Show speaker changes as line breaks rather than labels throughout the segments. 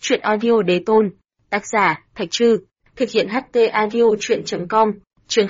Truyện audio đế tôn. Tác giả, Thạch Trư. Thực hiện HT audio truyện.com. Chương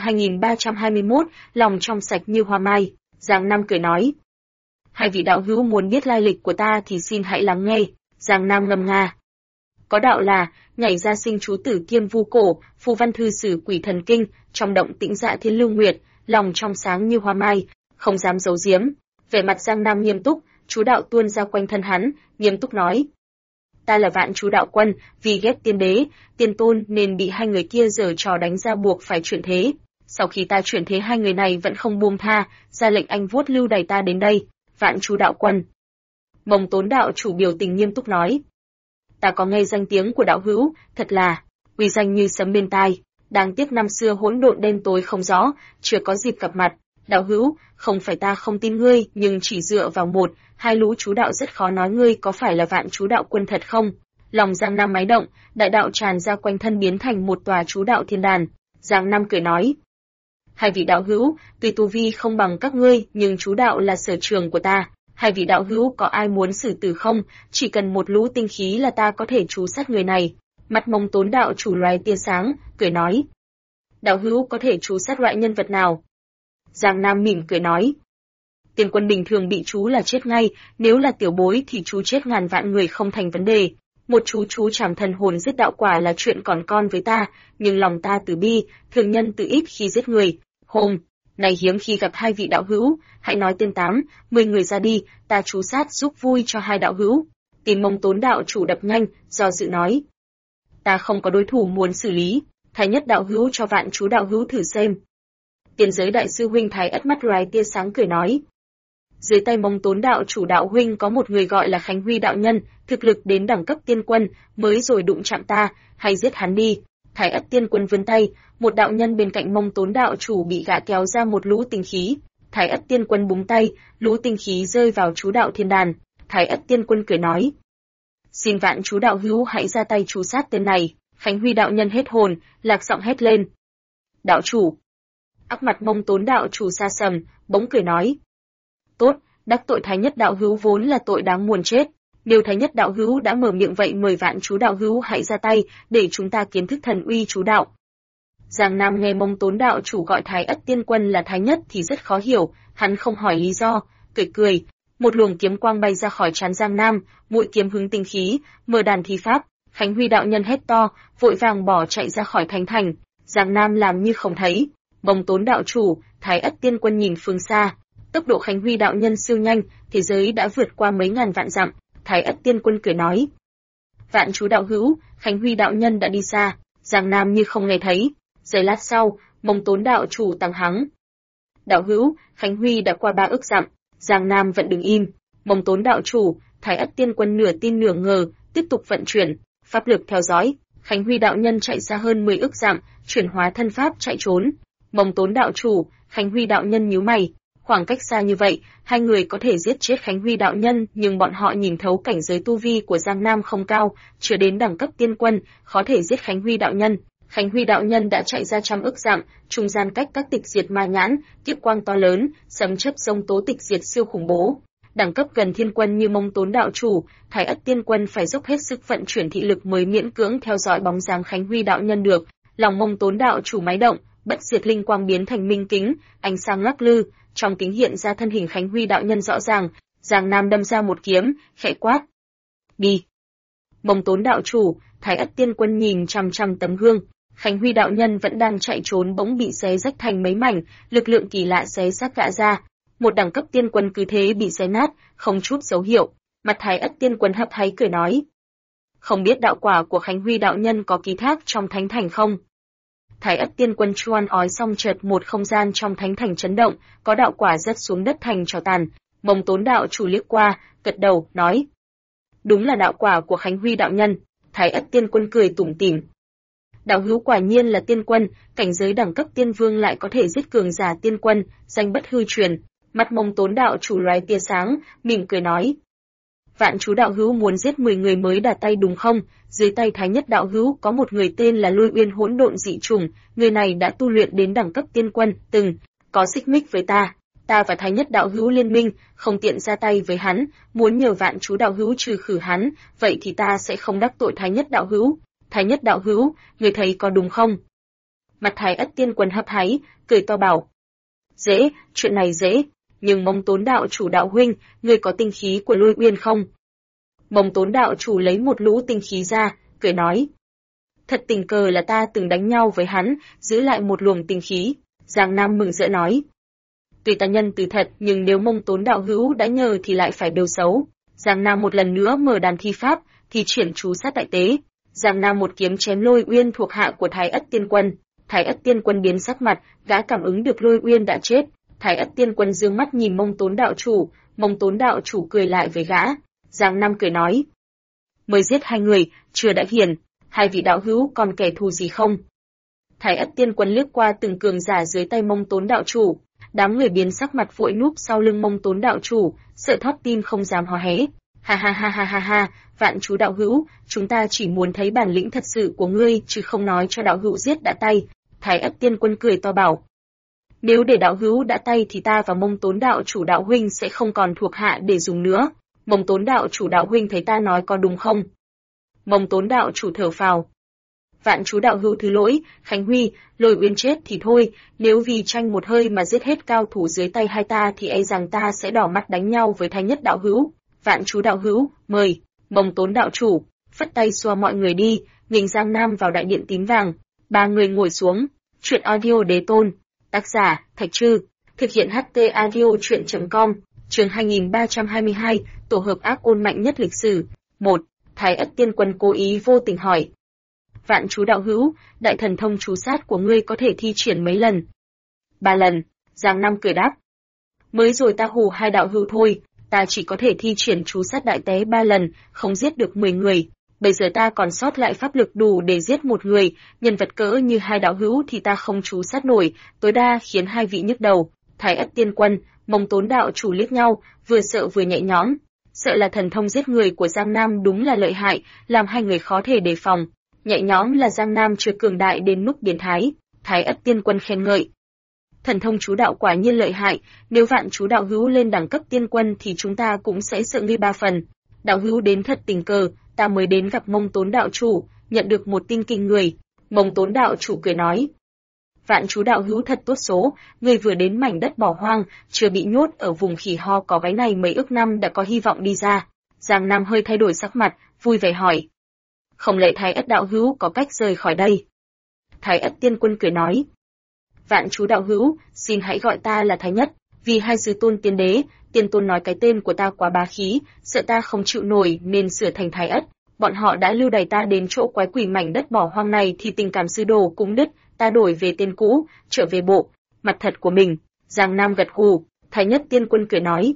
2321, lòng trong sạch như hoa mai. Giang Nam cười nói. Hai vị đạo hữu muốn biết lai lịch của ta thì xin hãy lắng nghe. Giang Nam ngâm nga. Có đạo là, nhảy ra sinh chú tử kiêm vu cổ, phù văn thư sử quỷ thần kinh, trong động tĩnh dạ thiên lưu nguyệt, lòng trong sáng như hoa mai, không dám giấu giếm. Vẻ mặt Giang Nam nghiêm túc, chú đạo tuôn ra quanh thân hắn, nghiêm túc nói. Ta là Vạn Chú Đạo Quân, vì ghét tiên đế, tiên tôn nên bị hai người kia giở trò đánh ra buộc phải chuyển thế. Sau khi ta chuyển thế hai người này vẫn không buông tha, ra lệnh anh vuốt lưu đày ta đến đây. Vạn Chú Đạo Quân. Mông Tốn đạo chủ biểu tình nghiêm túc nói. Ta có nghe danh tiếng của đạo hữu, thật là uy danh như sấm bên tai. Đáng tiếc năm xưa hỗn độn đen tối không rõ, chưa có dịp gặp mặt. Đạo hữu, không phải ta không tin ngươi, nhưng chỉ dựa vào một, hai lũ chú đạo rất khó nói ngươi có phải là Vạn Chú Đạo Quân thật không. Lòng Giang Nam máy động, đại đạo tràn ra quanh thân biến thành một tòa chú đạo thiên đàn. Giang Nam cười nói. Hai vị đạo hữu, tuy tu vi không bằng các ngươi, nhưng chú đạo là sở trường của ta. Hai vị đạo hữu có ai muốn xử tử không? Chỉ cần một lũ tinh khí là ta có thể trú sát người này. Mặt Mông Tốn đạo chủ loài tia sáng, cười nói. Đạo hữu có thể trú sát loại nhân vật nào? Giang Nam mỉm cười nói. Tiên quân bình thường bị chú là chết ngay, nếu là tiểu bối thì chú chết ngàn vạn người không thành vấn đề. Một chú trảm thần hồn giết đạo quả là chuyện còn con với ta, nhưng lòng ta từ bi, thường nhân từ ít khi giết người. Hôm này hiếm khi gặp hai vị đạo hữu, hãy nói tên 8, 10 người ra đi, ta chú sát giúp vui cho hai đạo hữu. Tìm Mông Tốn đạo chủ đập nhanh, do dự nói. Ta không có đối thủ muốn xử lý, Thái Nhất đạo hữu cho Vạn Chú đạo hữu thử xem. Tiền giới đại sư huynh Thái Ất mắt loài tia sáng cười nói. Dưới tay Mông Tốn đạo chủ đạo huynh có một người gọi là Khánh Huy đạo nhân, thực lực đến đẳng cấp tiên quân, mới rồi đụng chạm ta, hay giết hắn đi. Thái Ất tiên quân vươn tay, một đạo nhân bên cạnh Mông Tốn đạo chủ bị gã kéo ra một lũ tinh khí. Thái Ất tiên quân búng tay, lũ tinh khí rơi vào chú đạo thiên đàn. Thái Ất tiên quân cười nói. Xin Vạn Chú đạo hữu hãy ra tay chú sát tên này. Khánh Huy đạo nhân hết hồn, lạc giọng hét lên. Đạo chủ. Ác mặt Mông Tốn đạo chủ xa sầm, bỗng cười nói. Tốt, đắc tội Thái Nhất đạo hữu vốn là tội đáng muôn chết. Nếu Thái Nhất đạo hữu đã mở miệng vậy mời Vạn Chú đạo hữu hãy ra tay, để chúng ta kiến thức thần uy chú đạo. Giang Nam nghe Mông Tốn đạo chủ gọi Thái Ất tiên quân là Thái Nhất thì rất khó hiểu, hắn không hỏi lý do, cười. Một luồng kiếm quang bay ra khỏi trán Giang Nam, mũi kiếm hứng tinh khí, mở đàn thi pháp. Khánh Huy đạo nhân hét to, vội vàng bỏ chạy ra khỏi thánh thành. Giang Nam làm như không thấy. Mông Tốn đạo chủ, Thái Ất tiên quân nhìn phương xa. Tốc độ Khánh Huy đạo nhân siêu nhanh, thế giới đã vượt qua mấy ngàn vạn dặm. Thái Ất tiên quân cười nói. Vạn Chú đạo hữu, Khánh Huy đạo nhân đã đi xa. Giang Nam như không nghe thấy. Giây lát sau, Mông Tốn đạo chủ tăng hắng. Đạo hữu, Khánh Huy đã qua 3 ức dặm. Giang Nam vẫn đứng im. Mông Tốn đạo chủ, Thái Ất tiên quân nửa tin nửa ngờ, tiếp tục vận chuyển, pháp lực theo dõi. Khánh Huy đạo nhân chạy ra hơn 10 ức dặm, chuyển hóa thân pháp chạy trốn. Mông Tốn đạo chủ, Khánh Huy đạo nhân nhíu mày. Khoảng cách xa như vậy, hai người có thể giết chết Khánh Huy đạo nhân, nhưng bọn họ nhìn thấu cảnh giới tu vi của Giang Nam không cao, chưa đến đẳng cấp tiên quân, khó thể giết Khánh Huy đạo nhân. Khánh Huy đạo nhân đã chạy ra trăm ức dặm, trung gian cách các tịch diệt ma nhãn, kiếp quang to lớn, sấm chớp rông tố tịch diệt siêu khủng bố. Đẳng cấp gần thiên quân như Mông Tốn đạo chủ, Thái Ất tiên quân phải dốc hết sức vận chuyển thị lực mới miễn cưỡng theo dõi bóng dáng Khánh Huy đạo nhân được. Lòng Mông Tốn đạo chủ máy động, bất diệt linh quang biến thành minh kính, ánh sáng lắc lư, trong kính hiện ra thân hình Khánh Huy đạo nhân rõ ràng. Giang Nam đâm ra một kiếm, khẽ quát. Đi. Mông Tốn đạo chủ, Thái Ất tiên quân nhìn chằm chằm tấm gương. Khánh Huy đạo nhân vẫn đang chạy trốn bỗng bị xé rách thành mấy mảnh, lực lượng kỳ lạ xé xác gã ra. Một đẳng cấp tiên quân cứ thế bị xé nát, không chút dấu hiệu. Mặt Thái Ất tiên quân hấp háy cười nói. Không biết đạo quả của Khánh Huy đạo nhân có ký thác trong thánh thành không? Thái Ất tiên quân choan ói xong chợt một không gian trong thánh thành chấn động, có đạo quả rớt xuống đất thành tro tàn. Mông Tốn đạo chủ liếc qua, gật đầu, nói. Đúng là đạo quả của Khánh Huy đạo nhân. Thái Ất tiên quân cười tủm tỉm. Đạo hữu quả nhiên là tiên quân, cảnh giới đẳng cấp tiên vương lại có thể giết cường giả tiên quân, danh bất hư truyền. Mặt Mông Tốn đạo chủ loài tia sáng, mỉm cười nói. Vạn Chú đạo hữu muốn giết 10 người mới đả tay đúng không? Dưới tay Thái Nhất đạo hữu có một người tên là Lôi Uyên hỗn độn dị trùng, người này đã tu luyện đến đẳng cấp tiên quân, từng có xích mích với ta ta và Thái Nhất đạo hữu liên minh, không tiện ra tay với hắn, muốn nhờ Vạn Chú đạo hữu trừ khử hắn, vậy thì ta sẽ không đắc tội Thái Nhất đạo hữu. Thái Nhất đạo hữu, người thấy có đúng không? Mặt Thái Ất Tiên Quân hấp háy, cười to bảo. Dễ, chuyện này dễ, nhưng Mông Tốn đạo chủ đạo huynh, người có tinh khí của Lôi Uyên không? Mông Tốn đạo chủ lấy một lũ tinh khí ra, cười nói. Thật tình cờ là ta từng đánh nhau với hắn, giữ lại một luồng tinh khí. Giang Nam mừng rỡ nói. Tuy ta nhân từ thật, nhưng nếu Mông Tốn đạo hữu đã nhờ thì lại phải bêu xấu. Giang Nam một lần nữa mở đàn thi pháp, thì triển chú sát đại tế. Giang Nam một kiếm chém Lôi Uyên thuộc hạ của Thái Ất Tiên Quân. Thái Ất Tiên Quân biến sắc mặt, gã cảm ứng được Lôi Uyên đã chết. Thái Ất Tiên Quân dương mắt nhìn Mông Tốn đạo chủ, Mông Tốn đạo chủ cười lại với gã. Giang Nam cười nói. Mới giết hai người, chưa đã hiền, hai vị đạo hữu còn kẻ thù gì không? Thái Ất Tiên Quân lướt qua từng cường giả dưới tay Mông Tốn đạo chủ, đám người biến sắc mặt vội núp sau lưng Mông Tốn đạo chủ, sợ thót tim không dám hò hé. Ha ha ha ha ha ha, Vạn Chú đạo hữu, chúng ta chỉ muốn thấy bản lĩnh thật sự của ngươi, chứ không nói cho đạo hữu giết đã tay. Thái Ất Tiên Quân cười to bảo. Nếu để đạo hữu đã tay thì ta và Mông Tốn đạo chủ đạo huynh sẽ không còn thuộc hạ để dùng nữa. Mông Tốn đạo chủ đạo huynh thấy ta nói có đúng không? Mông Tốn đạo chủ thở phào. Vạn Chú đạo hữu thứ lỗi, Khánh Huy, Lôi Uyên chết thì thôi, nếu vì tranh một hơi mà giết hết cao thủ dưới tay hai ta thì e rằng ta sẽ đỏ mắt đánh nhau với Thái Nhất đạo hữu. Vạn Chú đạo hữu, mời. Mông Tốn đạo chủ phất tay xua mọi người đi, nghênh Giang Nam vào đại điện tím vàng. Ba người ngồi xuống. Chuyện audio đế tôn. Tác giả Thạch Trư. Thực hiện HT audio truyện.com. Chương 2322, tổ hợp ác ôn mạnh nhất lịch sử. 1. Thái Ất Tiên Quân cố ý vô tình hỏi. Vạn Chú đạo hữu, đại thần thông chú sát của ngươi có thể thi triển mấy lần? 3 lần. Giang Nam cười đáp. Mới rồi ta hù hai đạo hữu thôi, ta chỉ có thể thi triển chú sát đại tế 3 lần, không giết được 10 người. Bây giờ ta còn sót lại pháp lực đủ để giết một người, nhân vật cỡ như hai đạo hữu thì ta không chú sát nổi, tối đa khiến hai vị nhức đầu. Thái Ất Tiên Quân, Mông Tốn đạo chủ liếc nhau, vừa sợ vừa nhẹ nhõm. Sợ là thần thông giết người của Giang Nam đúng là lợi hại, làm hai người khó thể đề phòng. Nhẹ nhõm là Giang Nam chưa cường đại đến mức biến thái. Thái Ất Tiên Quân khen ngợi. Thần thông chú đạo quả nhiên lợi hại, nếu Vạn Chú đạo hữu lên đẳng cấp tiên quân thì chúng ta cũng sẽ sợ ngươi 3 phần. Đạo hữu đến thật tình cờ, ta mới đến gặp Mông Tốn đạo chủ, nhận được một tin kinh người. Mông Tốn đạo chủ cười nói. Vạn Chú đạo hữu thật tốt số, ngươi vừa đến mảnh đất bỏ hoang, chưa bị nhốt ở vùng khỉ ho có váy này mấy ức năm đã có hy vọng đi ra. Giang Nam hơi thay đổi sắc mặt, vui vẻ hỏi. Không lẽ Thái Ất đạo hữu có cách rời khỏi đây? Thái Ất Tiên Quân cười nói. Vạn Chú đạo hữu, xin hãy gọi ta là Thái Nhất, vì hai sư tôn tiên đế, tiên tôn nói cái tên của ta quá bá khí, sợ ta không chịu nổi nên sửa thành Thái Ất. Bọn họ đã lưu đày ta đến chỗ quái quỷ mảnh đất bỏ hoang này thì tình cảm sư đồ cũng đứt, ta đổi về tên cũ, trở về bộ mặt thật của mình. Giang Nam gật gù, Thái Nhất Tiên Quân cười nói.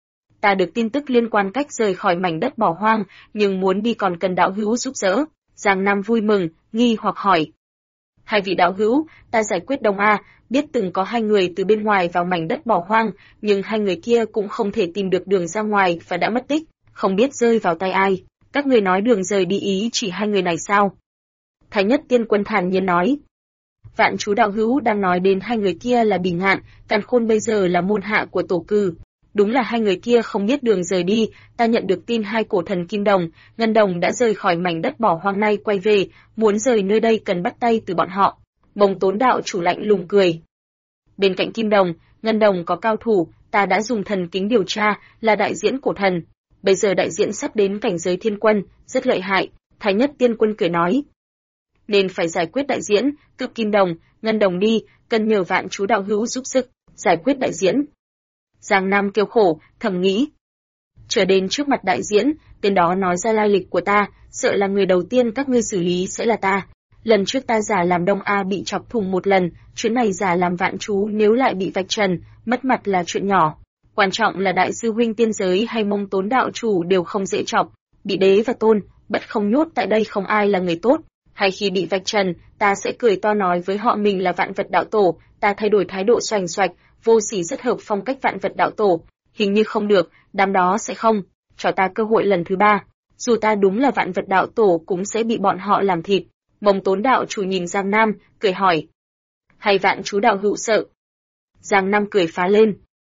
Ta được tin tức liên quan cách rời khỏi mảnh đất bỏ hoang, nhưng muốn đi còn cần đạo hữu giúp đỡ. Giang Nam vui mừng, nghi hoặc hỏi. Hai vị đạo hữu, ta giải quyết Đông A, biết từng có hai người từ bên ngoài vào mảnh đất bỏ hoang, nhưng hai người kia cũng không thể tìm được đường ra ngoài và đã mất tích, không biết rơi vào tay ai. Các người nói đường rời đi ý chỉ hai người này sao? Thái Nhất Tiên Quân thản nhiên nói. Vạn Chú đạo hữu đang nói đến hai người kia là Bỉ Ngạn, Càn Khôn bây giờ là môn hạ của Tổ Cừ. Đúng là hai người kia không biết đường rời đi, ta nhận được tin hai cổ thần Kim Đồng, Ngân Đồng đã rời khỏi mảnh đất bỏ hoang này quay về, muốn rời nơi đây cần bắt tay từ bọn họ. Mông Tốn đạo chủ lạnh lùng cười. Bên cạnh Kim Đồng, Ngân Đồng có cao thủ, ta đã dùng thần kính điều tra, là đại diễn cổ thần. Bây giờ đại diễn sắp đến cảnh giới thiên quân, rất lợi hại, Thái Nhất Tiên Quân cười nói. Nên phải giải quyết đại diễn, cướp Kim Đồng, Ngân Đồng đi, cần nhờ Vạn Chú đạo hữu giúp sức, giải quyết đại diễn. Giang Nam kêu khổ, thầm nghĩ. Trở đến trước mặt đại diễn, tên đó nói ra lai lịch của ta, sợ là người đầu tiên các ngươi xử lý sẽ là ta. Lần trước ta giả làm Đông A bị chọc thủng một lần, chuyến này giả làm Vạn Chú nếu lại bị vạch trần, mất mặt là chuyện nhỏ. Quan trọng là đại sư huynh tiên giới hay Mông Tốn đạo chủ đều không dễ chọc, bị đế và tôn, bất không nhốt tại đây không ai là người tốt. Hay khi bị vạch trần, ta sẽ cười to nói với họ mình là Vạn Vật đạo tổ, ta thay đổi thái độ xoành xoạch, vô sỉ rất hợp phong cách Vạn Vật đạo tổ. Hình như không được, đám đó sẽ không cho ta cơ hội lần thứ 3. Dù ta đúng là Vạn Vật đạo tổ cũng sẽ bị bọn họ làm thịt. Mông Tốn đạo chủ nhìn Giang Nam, cười hỏi. Hay Vạn Chú đạo hữu sợ? Giang Nam cười phá lên.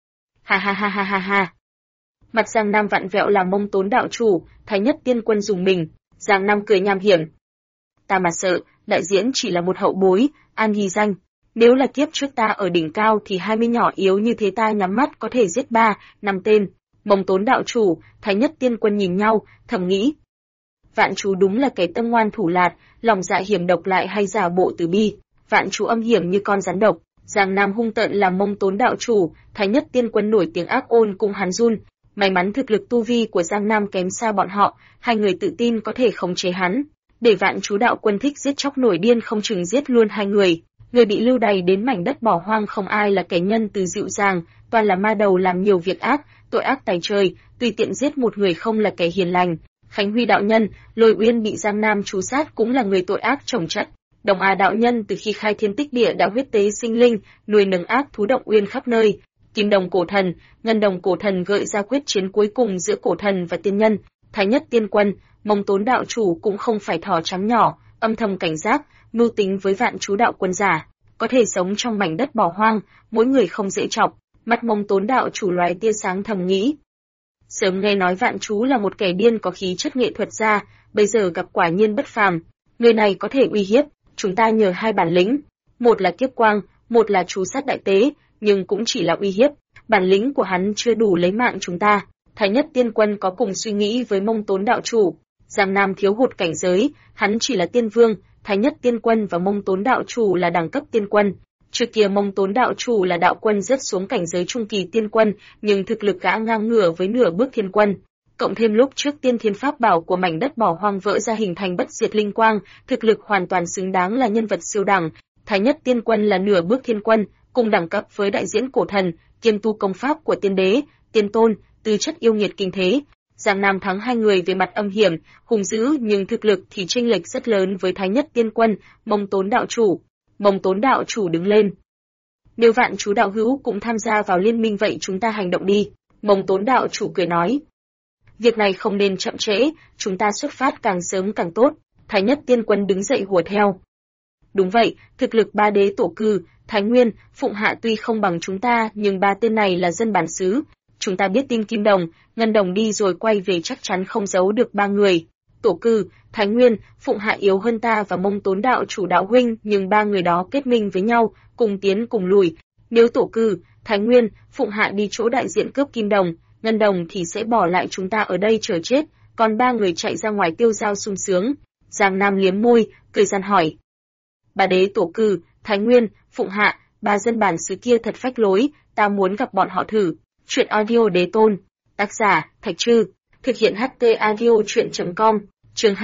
Ha ha ha ha ha ha. Mặt Giang Nam vặn vẹo làm Mông Tốn đạo chủ, Thái Nhất Tiên Quân dùng mình. Giang Nam cười nham hiểm. Ta mà sợ, đại diễn chỉ là một hậu bối, an ghi danh. Nếu là kiếp trước ta ở đỉnh cao thì 20 nhỏ yếu như thế ta nhắm mắt có thể giết 3-5 tên. Mông Tốn đạo chủ, Thái Nhất Tiên Quân nhìn nhau, thầm nghĩ. Vạn chú đúng là kẻ tâm ngoan thủ lạt, lòng dạ hiểm độc lại hay giả bộ từ bi. Vạn chú âm hiểm như con rắn độc. Giang Nam hung tợn làm Mông Tốn đạo chủ, Thái Nhất Tiên Quân nổi tiếng ác ôn cùng hắn run. May mắn thực lực tu vi của Giang Nam kém xa bọn họ, hai người tự tin có thể khống chế hắn. Để Vạn chú đạo quân thích giết chóc nổi điên không chừng giết luôn hai người. Người bị lưu đày đến mảnh đất bỏ hoang không ai là kẻ nhân từ dịu dàng, toàn là ma đầu làm nhiều việc ác, tội ác tày trời, tùy tiện giết một người không là kẻ hiền lành. Khánh Huy đạo nhân, Lôi Uyên bị Giang Nam chú sát cũng là người tội ác chồng chất. Đồng A đạo nhân từ khi khai thiên tích địa đã huyết tế sinh linh, nuôi nấng ác thú động uyên khắp nơi. Kim đồng cổ thần, ngân đồng cổ thần gợi ra quyết chiến cuối cùng giữa cổ thần và tiên nhân. Thái Nhất Tiên Quân, Mông Tốn đạo chủ cũng không phải thỏ trắng nhỏ, âm thầm cảnh giác, mưu tính với Vạn chú đạo quân giả, có thể sống trong mảnh đất bỏ hoang, mỗi người không dễ chọc. Mắt Mông Tốn đạo chủ lóe tia sáng thầm nghĩ. Sớm nghe nói Vạn chú là một kẻ điên có khí chất nghệ thuật gia, bây giờ gặp quả nhiên bất phàm. Người này có thể uy hiếp, chúng ta nhờ hai bản lĩnh, một là kiếp quang, một là chú sát đại tế, nhưng cũng chỉ là uy hiếp, bản lĩnh của hắn chưa đủ lấy mạng chúng ta. Thái Nhất Tiên Quân có cùng suy nghĩ với Mông Tốn đạo chủ. Giang Nam thiếu hụt cảnh giới, hắn chỉ là tiên vương, Thái Nhất Tiên Quân và Mông Tốn đạo chủ là đẳng cấp tiên quân. Trước kia Mông Tốn đạo chủ là đạo quân rớt xuống cảnh giới trung kỳ tiên quân, nhưng thực lực gã ngang ngửa với nửa bước thiên quân. Cộng thêm lúc trước tiên thiên pháp bảo của mảnh đất bỏ hoang vỡ ra hình thành bất diệt linh quang, thực lực hoàn toàn xứng đáng là nhân vật siêu đẳng. Thái Nhất Tiên Quân là nửa bước thiên quân, cùng đẳng cấp với đại diễn cổ thần, kiêm tu công pháp của tiên đế, tiên tôn, tư chất yêu nghiệt kinh thế. Giang Nam thắng hai người về mặt âm hiểm, hung dữ nhưng thực lực thì chênh lệch rất lớn với Thái Nhất Tiên Quân, Mông Tốn đạo chủ. Mông Tốn đạo chủ đứng lên. Nếu Vạn chú đạo hữu cũng tham gia vào liên minh vậy chúng ta hành động đi. Mông Tốn đạo chủ cười nói. Việc này không nên chậm trễ, chúng ta xuất phát càng sớm càng tốt. Thái Nhất Tiên Quân đứng dậy hùa theo. Đúng vậy, thực lực ba đế tổ cư, Thái Nguyên, Phụng Hạ tuy không bằng chúng ta nhưng ba tên này là dân bản xứ. Chúng ta biết tin Kim Đồng, Ngân Đồng đi rồi quay về chắc chắn không giấu được ba người. Tổ cư, Thái Nguyên, Phụng Hạ yếu hơn ta và Mông Tốn đạo chủ đạo huynh nhưng ba người đó kết minh với nhau, cùng tiến cùng lùi. Nếu tổ cư, Thái Nguyên, Phụng Hạ đi chỗ đại diện cướp Kim Đồng, Ngân Đồng thì sẽ bỏ lại chúng ta ở đây chờ chết, còn ba người chạy ra ngoài tiêu dao sung sướng. Giang Nam liếm môi, cười gian hỏi. Ba đế tổ cư, Thái Nguyên, Phụng Hạ, ba dân bản xứ kia thật phách lối, ta muốn gặp bọn họ thử. Chuyện audio đế tôn. Tác giả, Thạch Trư. Thực hiện HT audio chuyện.com. Chương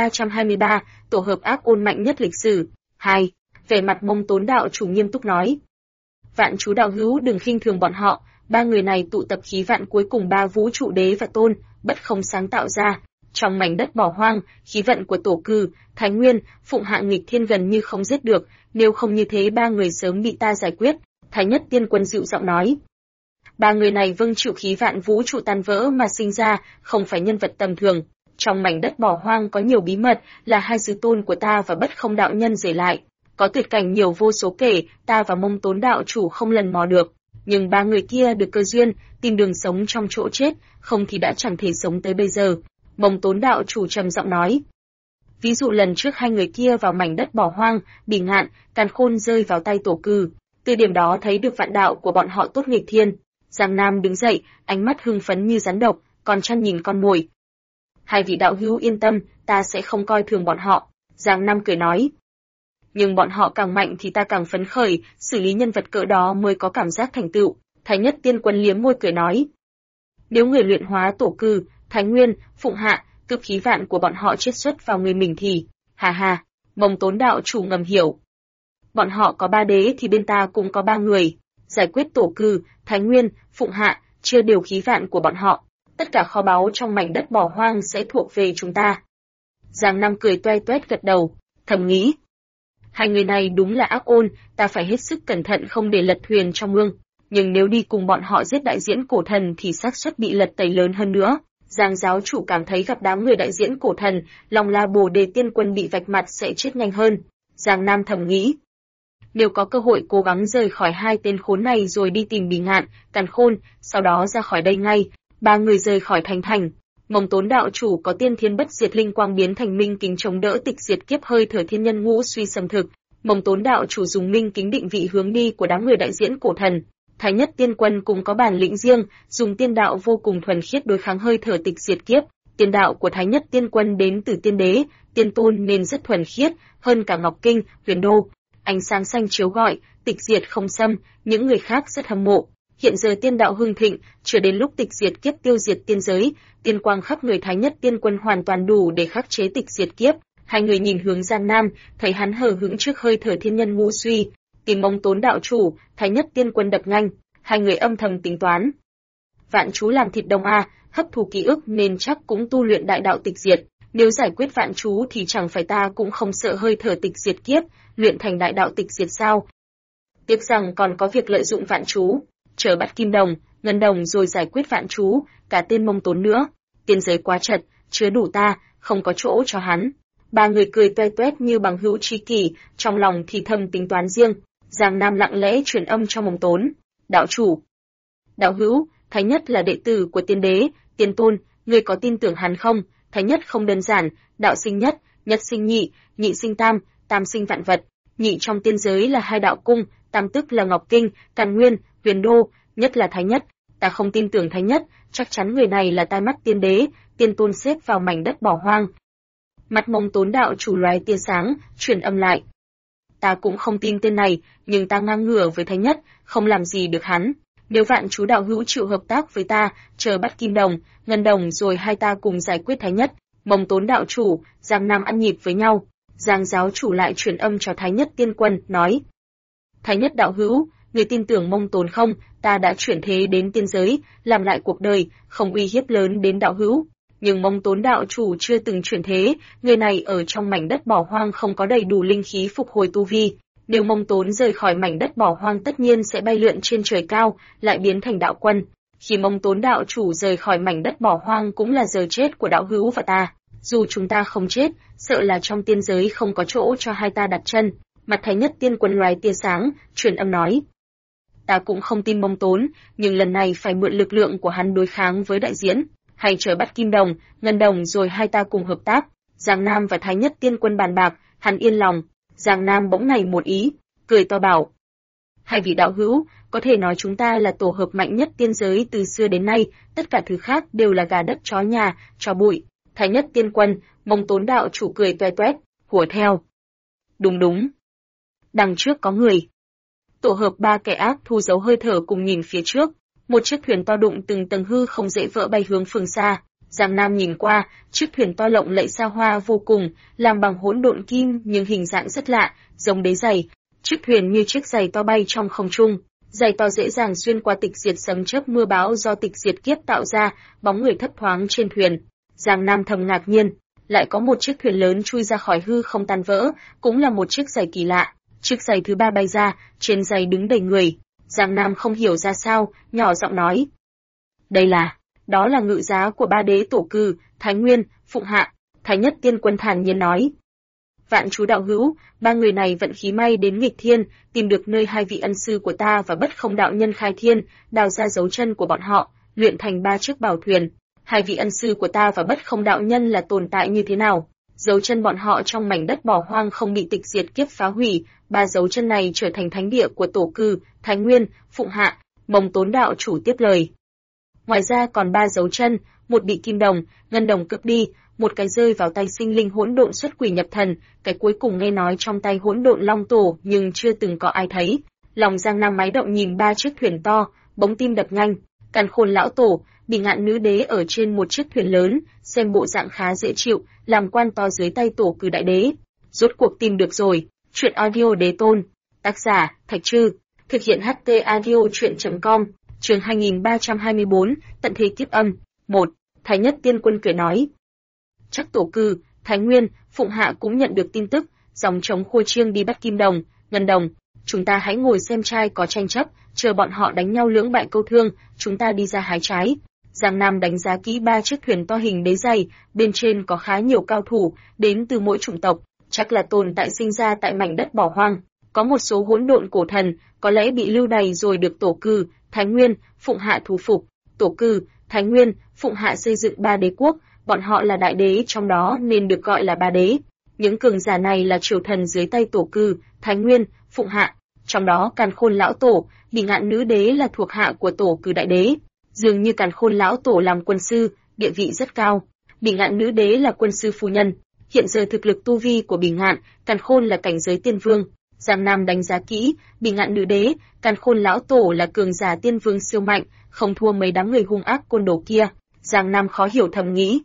2323, tổ hợp ác ôn mạnh nhất lịch sử. 2. Vẻ mặt Mông Tốn đạo chủ nghiêm túc nói. Vạn chú đạo hữu đừng khinh thường bọn họ, ba người này tụ tập khí vạn cuối cùng ba vũ trụ đế và tôn, bất không sáng tạo ra. Trong mảnh đất bỏ hoang, khí vận của tổ cư, Thái Nguyên, Phụng Hạ nghịch thiên gần như không giết được, nếu không như thế ba người sớm bị ta giải quyết. Thái Nhất Tiên Quân dịu giọng nói. Ba người này vâng chịu khí vạn vũ trụ tan vỡ mà sinh ra, không phải nhân vật tầm thường. Trong mảnh đất bỏ hoang có nhiều bí mật, là hai sư tôn của ta và bất không đạo nhân để lại. Có tuyệt cảnh nhiều vô số kể, ta và Mông Tốn đạo chủ không lần mò được. Nhưng ba người kia được cơ duyên, tìm đường sống trong chỗ chết, không thì đã chẳng thể sống tới bây giờ. Mông Tốn đạo chủ trầm giọng nói. Ví dụ lần trước hai người kia vào mảnh đất bỏ hoang, Bỉ Ngạn, Càn Khôn rơi vào tay tổ cư. Từ điểm đó thấy được vạn đạo của bọn họ tốt nghịch thiên. Giang Nam đứng dậy, ánh mắt hưng phấn như rắn độc, còn chăn nhìn con mồi. Hai vị đạo hữu yên tâm, ta sẽ không coi thường bọn họ. Giang Nam cười nói. Nhưng bọn họ càng mạnh thì ta càng phấn khởi, xử lý nhân vật cỡ đó mới có cảm giác thành tựu. Thái Nhất Tiên Quân liếm môi cười nói. Nếu người luyện hóa tổ cư, Thái Nguyên, Phụng Hạ, cướp khí vạn của bọn họ chiết xuất vào người mình thì, hà hà, Mông Tốn đạo chủ ngầm hiểu. Bọn họ có ba đế thì bên ta cũng có ba người. Giải quyết tổ cư, Thái Nguyên, Phụng Hạ, chia đều khí vạn của bọn họ. Tất cả kho báu trong mảnh đất bỏ hoang sẽ thuộc về chúng ta. Giang Nam cười toe toét gật đầu, thầm nghĩ. Hai người này đúng là ác ôn, ta phải hết sức cẩn thận không để lật thuyền trong mương. Nhưng nếu đi cùng bọn họ giết đại diễn cổ thần thì xác suất bị lật tẩy lớn hơn nữa. Giang giáo chủ cảm thấy gặp đám người đại diễn cổ thần, lòng La Bồ Đề Tiên Quân bị vạch mặt sẽ chết nhanh hơn. Giang Nam thầm nghĩ. nếu có cơ hội cố gắng rời khỏi hai tên khốn này rồi đi tìm Bỉ Ngạn, Càn Khôn, sau đó ra khỏi đây ngay. Ba người rời khỏi thành. Mông Tốn đạo chủ có tiên thiên bất diệt linh quang biến thành minh kính chống đỡ tịch diệt kiếp hơi thở thiên nhân ngũ suy xâm thực. Mông Tốn đạo chủ dùng minh kính định vị hướng đi của đám người đại diễn cổ thần. Thái Nhất Tiên Quân cũng có bản lĩnh riêng, dùng tiên đạo vô cùng thuần khiết đối kháng hơi thở tịch diệt kiếp. Tiên đạo của Thái Nhất Tiên Quân đến từ tiên đế, tiên tôn nên rất thuần khiết, hơn cả Ngọc Kinh, Huyền Đô. Ánh sáng xanh chiếu gọi, tịch diệt không xâm, những người khác rất hâm mộ. Hiện giờ tiên đạo hưng thịnh, chưa đến lúc tịch diệt kiếp tiêu diệt tiên giới, tiên quang khắp người Thái Nhất Tiên Quân hoàn toàn đủ để khắc chế tịch diệt kiếp. Hai người nhìn hướng Giang Nam, thấy hắn hờ hững trước hơi thở thiên nhân ngũ suy, tìm Mông Tốn đạo chủ, Thái Nhất Tiên Quân đập nhanh, hai người âm thầm tính toán. Vạn chú làm thịt đồng a, hấp thu ký ức nên chắc cũng tu luyện đại đạo tịch diệt, nếu giải quyết vạn chú thì chẳng phải ta cũng không sợ hơi thở tịch diệt kiếp, luyện thành đại đạo tịch diệt sao? Tiếc rằng còn có việc lợi dụng vạn chú, chờ bắt Kim Đồng, Ngân Đồng rồi giải quyết vạn chú, cả tên Mông Tốn nữa. Tiên giới quá chật, chứa đủ ta, không có chỗ cho hắn. Ba người cười toe toét như bằng hữu tri kỷ, trong lòng thì thầm tính toán riêng. Giang Nam lặng lẽ truyền âm cho Mông Tốn. Đạo chủ, đạo hữu, Thái Nhất là đệ tử của tiên đế, tiên tôn, ngươi có tin tưởng hắn không? Thái Nhất không đơn giản, đạo sinh nhất, nhất sinh nhị, nhị sinh tam, tam sinh vạn vật. Nhị trong tiên giới là hai đạo cung, tam tức là Ngọc Kinh, Càn Nguyên, Huyền Đô, nhất là Thái Nhất. Ta không tin tưởng Thái Nhất, chắc chắn người này là tai mắt tiên đế, tiên tôn xếp vào mảnh đất bỏ hoang. Mặt Mông Tốn đạo chủ lóe tia sáng, truyền âm lại. Ta cũng không tin tên này, nhưng ta ngang ngửa với Thái Nhất, không làm gì được hắn. Nếu vạn chú đạo hữu chịu hợp tác với ta, chờ bắt Kim Đồng, Ngân Đồng rồi hai ta cùng giải quyết Thái Nhất. Mông Tốn đạo chủ, Giang Nam ăn nhịp với nhau. Giang giáo chủ lại truyền âm cho Thái Nhất Tiên Quân, nói. Thái Nhất đạo hữu, người tin tưởng Mông Tốn không? Ta đã chuyển thế đến tiên giới, làm lại cuộc đời, không uy hiếp lớn đến đạo hữu. Nhưng Mông Tốn đạo chủ chưa từng chuyển thế, người này ở trong mảnh đất bỏ hoang không có đầy đủ linh khí phục hồi tu vi. Nếu Mông Tốn rời khỏi mảnh đất bỏ hoang tất nhiên sẽ bay lượn trên trời cao, lại biến thành đạo quân. Khi Mông Tốn đạo chủ rời khỏi mảnh đất bỏ hoang cũng là giờ chết của đạo hữu và ta. Dù chúng ta không chết, sợ là trong tiên giới không có chỗ cho hai ta đặt chân. Mặt Thái Nhất Tiên Quân loài tia sáng, truyền âm nói. Ta cũng không tin Mông Tốn, nhưng lần này phải mượn lực lượng của hắn đối kháng với đại diễn. Hay chờ bắt Kim Đồng, Ngân Đồng rồi hai ta cùng hợp tác. Giang Nam và Thái Nhất Tiên Quân bàn bạc, hắn yên lòng. Giang Nam bỗng nảy một ý, cười to bảo. Hai vị đạo hữu, có thể nói chúng ta là tổ hợp mạnh nhất tiên giới từ xưa đến nay, tất cả thứ khác đều là gà đất chó nhà, chó bụi. Thái Nhất Tiên Quân, Mông Tốn đạo chủ cười toe toét, hùa theo. Đúng. Đằng trước có người. Tổ hợp ba kẻ ác thu giấu hơi thở cùng nhìn phía trước. Một chiếc thuyền to đụng từng tầng hư không dễ vỡ bay hướng phương xa. Giang Nam nhìn qua, chiếc thuyền to lộng lẫy xa hoa vô cùng, làm bằng hỗn độn kim nhưng hình dạng rất lạ, giống đế giày. Chiếc thuyền như chiếc giày to bay trong không trung, giày to dễ dàng xuyên qua tịch diệt sấm chớp mưa bão do tịch diệt kiếp tạo ra, bóng người thấp thoáng trên thuyền. Giang Nam thầm ngạc nhiên, lại có một chiếc thuyền lớn chui ra khỏi hư không tan vỡ, cũng là một chiếc giày kỳ lạ. Chiếc giày thứ ba bay ra, trên giày đứng đầy người. Giang Nam không hiểu ra sao, nhỏ giọng nói. Đó là ngự giá của ba đế tổ cư, Thái Nguyên, Phụng Hạ. Thái Nhất Tiên Quân thản nhiên nói. Vạn chú đạo hữu, ba người này vận khí may đến nghịch thiên, tìm được nơi hai vị ân sư của ta và Bất Không đạo nhân khai thiên, đào ra dấu chân của bọn họ, luyện thành ba chiếc bảo thuyền. Hai vị ân sư của ta và Bất Không đạo nhân là tồn tại như thế nào? Dấu chân bọn họ trong mảnh đất bỏ hoang không bị tịch diệt kiếp phá hủy, ba dấu chân này trở thành thánh địa của tổ cư, Thái Nguyên, Phụng Hạ. Mông Tốn đạo chủ tiếp lời. Ngoài ra còn ba dấu chân, một bị Kim Đồng, Ngân Đồng cướp đi, một cái rơi vào tay sinh linh hỗn độn xuất quỷ nhập thần, cái cuối cùng nghe nói trong tay hỗn độn long tổ nhưng chưa từng có ai thấy. Lòng Giang Nam máy động nhìn ba chiếc thuyền to, bỗng tim đập nhanh. Càn Khôn lão tổ, Bỉ Ngạn nữ đế ở trên một chiếc thuyền lớn, xem bộ dạng khá dễ chịu, làm quan to dưới tay tổ cử đại đế. Rốt cuộc tìm được rồi. Truyện audio đế tôn. Tác giả Thạch Trư. Thực hiện HT audio truyện.com. Chương 2324, tận thế kiếp âm. 1. Thái Nhất Tiên Quân cười nói. Chắc tổ cư, Thái Nguyên, Phụng Hạ cũng nhận được tin tức, dòng chống khua chiêng đi bắt Kim Đồng, Ngân Đồng. Chúng ta hãy ngồi xem trai có tranh chấp, chờ bọn họ đánh nhau lưỡng bại câu thương, chúng ta đi ra hái trái. Giang Nam đánh giá kỹ ba chiếc thuyền to hình đế giày, bên trên có khá nhiều cao thủ, đến từ mỗi chủng tộc, chắc là tồn tại sinh ra tại mảnh đất bỏ hoang. Có một số hỗn độn cổ thần, có lẽ bị lưu đày rồi được Tổ Cư, Thái Nguyên, Phụng Hạ thu phục. Tổ Cư, Thái Nguyên, Phụng Hạ xây dựng 3 đế quốc, bọn họ là đại đế trong đó nên được gọi là 3 đế. Những cường giả này là triều thần dưới tay Tổ Cư, Thái Nguyên, Phụng Hạ. Trong đó Càn Khôn lão tổ, Bỉ Ngạn nữ đế là thuộc hạ của Tổ Cư đại đế. Dường như Càn Khôn lão tổ làm quân sư, địa vị rất cao. Bỉ Ngạn nữ đế là quân sư phu nhân. Hiện giờ thực lực tu vi của Bỉ Ngạn, Càn Khôn là cảnh giới tiên vương. Giang Nam đánh giá kỹ, Bỉ Ngạn nữ đế, Càn Khôn lão tổ là cường giả tiên vương siêu mạnh, không thua mấy đám người hung ác côn đồ kia. Giang Nam khó hiểu thầm nghĩ.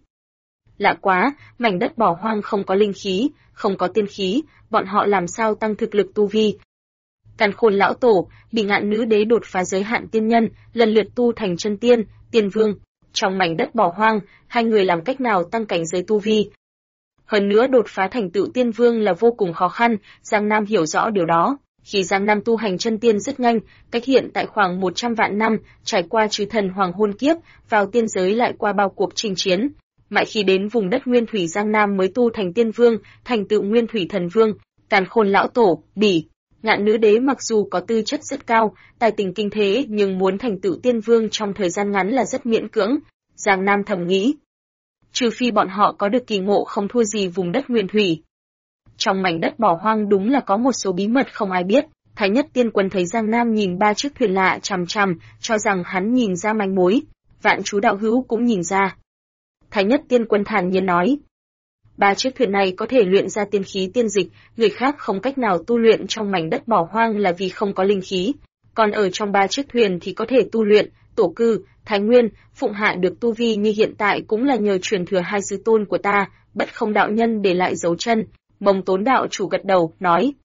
Lạ quá, mảnh đất bỏ hoang không có linh khí, không có tiên khí, bọn họ làm sao tăng thực lực tu vi? Càn Khôn lão tổ, Bỉ Ngạn nữ đế đột phá giới hạn tiên nhân, lần lượt tu thành chân tiên, tiên vương. Trong mảnh đất bỏ hoang, hai người làm cách nào tăng cảnh giới tu vi? Hơn nữa đột phá thành tựu tiên vương là vô cùng khó khăn, Giang Nam hiểu rõ điều đó. Khi Giang Nam tu hành chân tiên rất nhanh, cách hiện tại khoảng 100 vạn năm, trải qua chư thần hoàng hôn kiếp, vào tiên giới lại qua bao cuộc chinh chiến. Mãi khi đến vùng đất Nguyên Thủy Giang Nam mới tu thành tiên vương, thành tựu Nguyên Thủy thần vương. Càn Khôn lão tổ, Bỉ Ngạn nữ đế mặc dù có tư chất rất cao, tài tình kinh thế nhưng muốn thành tựu tiên vương trong thời gian ngắn là rất miễn cưỡng. Giang Nam thầm nghĩ. Trừ phi bọn họ có được kỳ ngộ không thua gì vùng đất Nguyên Thủy. Trong mảnh đất bỏ hoang đúng là có một số bí mật không ai biết. Thái Nhất Tiên Quân thấy Giang Nam nhìn 3 chiếc thuyền lạ chằm chằm, cho rằng hắn nhìn ra manh mối. Vạn Chú đạo hữu cũng nhìn ra. Thái Nhất Tiên Quân thản nhiên nói. 3 chiếc thuyền này có thể luyện ra tiên khí tiên dịch, người khác không cách nào tu luyện trong mảnh đất bỏ hoang là vì không có linh khí. Còn ở trong 3 chiếc thuyền thì có thể tu luyện, Tổ Cư, Thái Nguyên, Phụng Hạ được tu vi như hiện tại cũng là nhờ truyền thừa hai sư tôn của ta, Bất Không đạo nhân để lại dấu chân. Mông Tốn đạo chủ gật đầu, nói.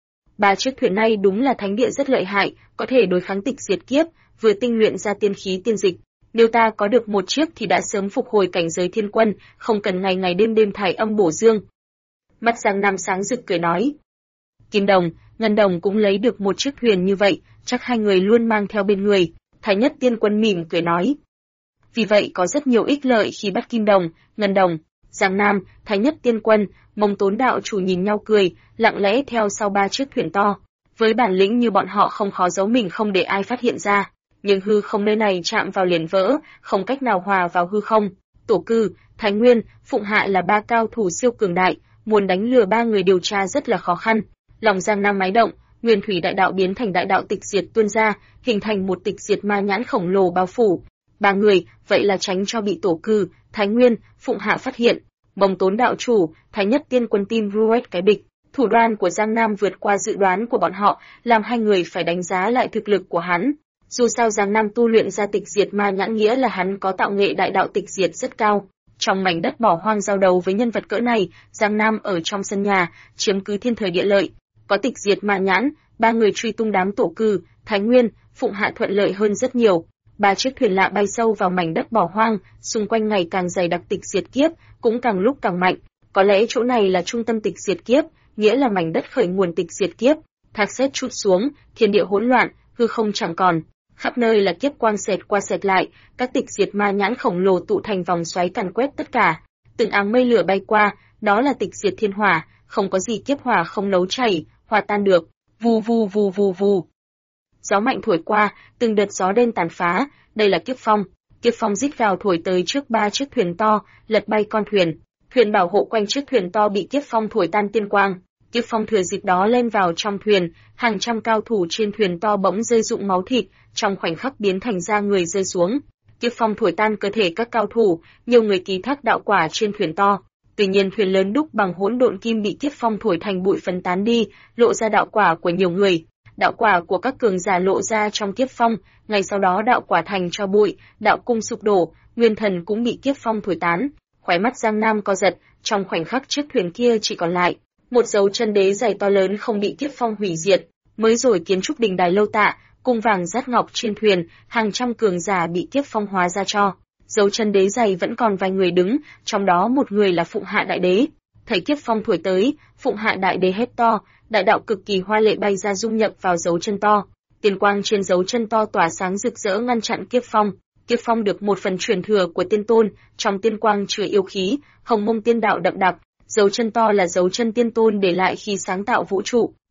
3 chiếc thuyền này đúng là thánh địa rất lợi hại, có thể đối kháng tịch diệt kiếp, vừa tinh luyện ra tiên khí tiên dịch. Nếu ta có được một chiếc thì đã sớm phục hồi cảnh giới thiên quân, không cần ngày ngày đêm đêm thải âm bổ dương. Mắt Giang Nam sáng rực cười nói. Kim Đồng, Ngân Đồng cũng lấy được một chiếc thuyền như vậy, chắc hai người luôn mang theo bên người. Thái Nhất Tiên Quân mỉm cười nói. Vì vậy có rất nhiều ích lợi khi bắt Kim Đồng, Ngân Đồng. Giang Nam, Thái Nhất Tiên Quân, Mông Tốn đạo chủ nhìn nhau cười, lặng lẽ theo sau 3 chiếc thuyền to. Với bản lĩnh như bọn họ không khó giấu mình không để ai phát hiện ra. Nhưng hư không nơi này chạm vào liền vỡ, không cách nào hòa vào hư không. Tổ Cư, Thái Nguyên, Phụng Hạ là 3 cao thủ siêu cường đại, muốn đánh lừa 3 người điều tra rất là khó khăn. Lòng Giang Nam máy động, Nguyên Thủy đại đạo biến thành đại đạo tịch diệt tuôn ra, hình thành một tịch diệt ma nhãn khổng lồ bao phủ. 3 người, vậy là tránh cho bị Tổ Cư, Thái Nguyên, Phụng Hạ phát hiện. Mông Tốn đạo chủ, Thái Nhất Tiên Quân tim ruột cái bịch. Thủ đoạn của Giang Nam vượt qua dự đoán của bọn họ, làm hai người phải đánh giá lại thực lực của hắn. Dù sao Giang Nam tu luyện ra tịch diệt ma nhãn nghĩa là hắn có tạo nghệ đại đạo tịch diệt rất cao. Trong mảnh đất bỏ hoang giao đấu với nhân vật cỡ này, Giang Nam ở trong sân nhà, chiếm cứ thiên thời địa lợi. Có tịch diệt ma nhãn, 3 người truy tung đám Tổ Cư, Thái Nguyên, Phụng Hạ thuận lợi hơn rất nhiều. 3 chiếc thuyền lạ bay sâu vào mảnh đất bỏ hoang, xung quanh ngày càng dày đặc tịch diệt kiếp, cũng càng lúc càng mạnh. Có lẽ chỗ này là trung tâm tịch diệt kiếp, nghĩa là mảnh đất khởi nguồn tịch diệt kiếp. Thác sét trút xuống, thiên địa hỗn loạn, hư không chẳng còn. Khắp nơi là kiếp quang xẹt qua xẹt lại, các tịch diệt ma nhãn khổng lồ tụ thành vòng xoáy càn quét tất cả. Từng áng mây lửa bay qua, đó là tịch diệt thiên hỏa, không có gì kiếp hỏa không nấu chảy, hòa tan được. Vù vù vù vù vù. Gió mạnh thổi qua, từng đợt gió đen tàn phá, đây là kiếp phong. Kiếp phong rít gào thổi tới trước 3 chiếc thuyền to, lật bay con thuyền. Thuyền bảo hộ quanh chiếc thuyền to bị kiếp phong thổi tan tiên quang. Kiếp phong thừa dịp đó lên vào trong thuyền, hàng trăm cao thủ trên thuyền to bỗng rơi rụng máu thịt, trong khoảnh khắc biến thành da người rơi xuống. Kiếp phong thổi tan cơ thể các cao thủ, nhiều người ký thác đạo quả trên thuyền to. Tuy nhiên thuyền lớn đúc bằng hỗn độn kim bị kiếp phong thổi thành bụi phân tán đi, lộ ra đạo quả của nhiều người. Đạo quả của các cường giả lộ ra trong kiếp phong, ngày sau đó đạo quả thành cho bụi, đạo cung sụp đổ, nguyên thần cũng bị kiếp phong thổi tán. Khóe mắt Giang Nam co giật, trong khoảnh khắc chiếc thuyền kia chỉ còn lại một dấu chân đế dày to lớn không bị kiếp phong hủy diệt. Mới rồi kiến trúc đình đài lâu tạ, cung vàng dát ngọc trên thuyền, hàng trăm cường giả bị kiếp phong hóa ra cho. Dấu chân đế dày vẫn còn vài người đứng, trong đó một người là Phụng Hạ đại đế. Thấy kiếp phong thổi tới, Phụng Hạ đại đế hét to, đại đạo cực kỳ hoa lệ bay ra dung nhập vào dấu chân to. Tiên quang trên dấu chân to tỏa sáng rực rỡ ngăn chặn kiếp phong. Kiếp phong được một phần truyền thừa của tiên tôn, trong tiên quang chứa yêu khí, hồng mông tiên đạo đậm đặc. Dấu chân to là dấu chân tiên tôn để lại khi sáng tạo vũ trụ.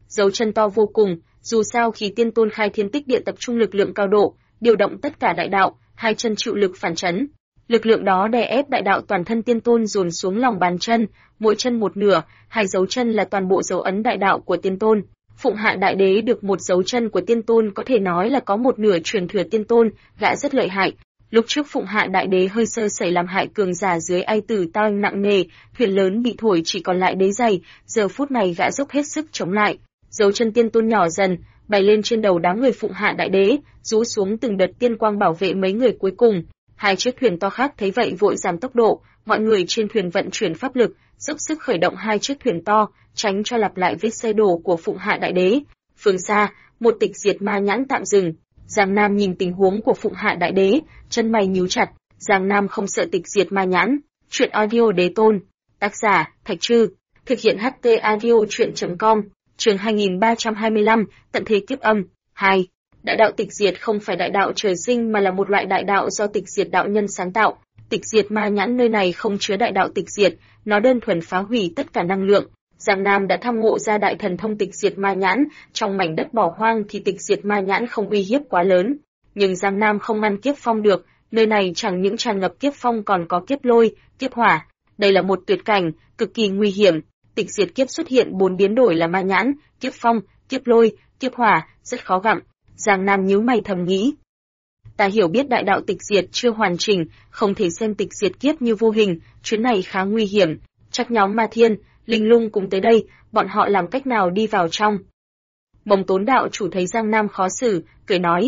dấu chân to vô cùng, dù sao khi tiên tôn khai thiên tích địa tập trung lực lượng cao độ, điều động tất cả đại đạo, hai chân chịu lực phản chấn. Lực lượng đó đè ép đại đạo toàn thân tiên tôn dồn xuống lòng bàn chân, mỗi chân một nửa, hai dấu chân là toàn bộ dấu ấn đại đạo của tiên tôn. Phụng Hạ Đại Đế được một dấu chân của tiên tôn có thể nói là có một nửa truyền thừa tiên tôn, gã rất lợi hại. Lúc trước Phụng Hạ Đại Đế hơi sơ sẩy làm hại cường giả dưới Ai Tử tao nặng nề, thuyền lớn bị thổi chỉ còn lại đế giày, giờ phút này gã dốc hết sức chống lại. Dấu chân tiên tôn nhỏ dần, bay lên trên đầu đám người Phụng Hạ Đại Đế, rũ xuống từng đợt tiên quang bảo vệ mấy người cuối cùng. Hai chiếc thuyền to khác thấy vậy vội giảm tốc độ, mọi người trên thuyền vận chuyển pháp lực, dốc sức khởi động hai chiếc thuyền to, tránh cho lặp lại vết xe đổ của Phụng Hạ Đại Đế. Phương xa, một tịch diệt ma nhãn tạm dừng. Giang Nam nhìn tình huống của Phụng Hạ Đại Đế, chân mày nhíu chặt. Giang Nam không sợ tịch diệt ma nhãn. Truyện audio đế tôn. Tác giả Thạch Trư. Thực hiện HT audio truyện.com. Chương 2325, tận thế kiếp âm. 2. Đại đạo tịch diệt không phải đại đạo trời sinh mà là một loại đại đạo do tịch diệt đạo nhân sáng tạo. Tịch diệt ma nhãn nơi này không chứa đại đạo tịch diệt, nó đơn thuần phá hủy tất cả năng lượng. Giang Nam đã tham ngộ ra đại thần thông tịch diệt ma nhãn, trong mảnh đất bỏ hoang thì tịch diệt ma nhãn không uy hiếp quá lớn. Nhưng Giang Nam không ngăn kiếp phong được, nơi này chẳng những tràn ngập kiếp phong còn có kiếp lôi, kiếp hỏa. Đây là một tuyệt cảnh, cực kỳ nguy hiểm. Tịch diệt kiếp xuất hiện 4 biến đổi là ma nhãn, kiếp phong, kiếp lôi, kiếp hỏa, rất khó gặm. Giang Nam nhíu mày thầm nghĩ. Ta hiểu biết đại đạo tịch diệt chưa hoàn chỉnh, không thể xem tịch diệt kiếp như vô hình, chuyến này khá nguy hiểm. Chắc nhóm Ma Thiên, Linh Lung cùng tới đây, bọn họ làm cách nào đi vào trong? Mông Tốn đạo chủ thấy Giang Nam khó xử, cười nói.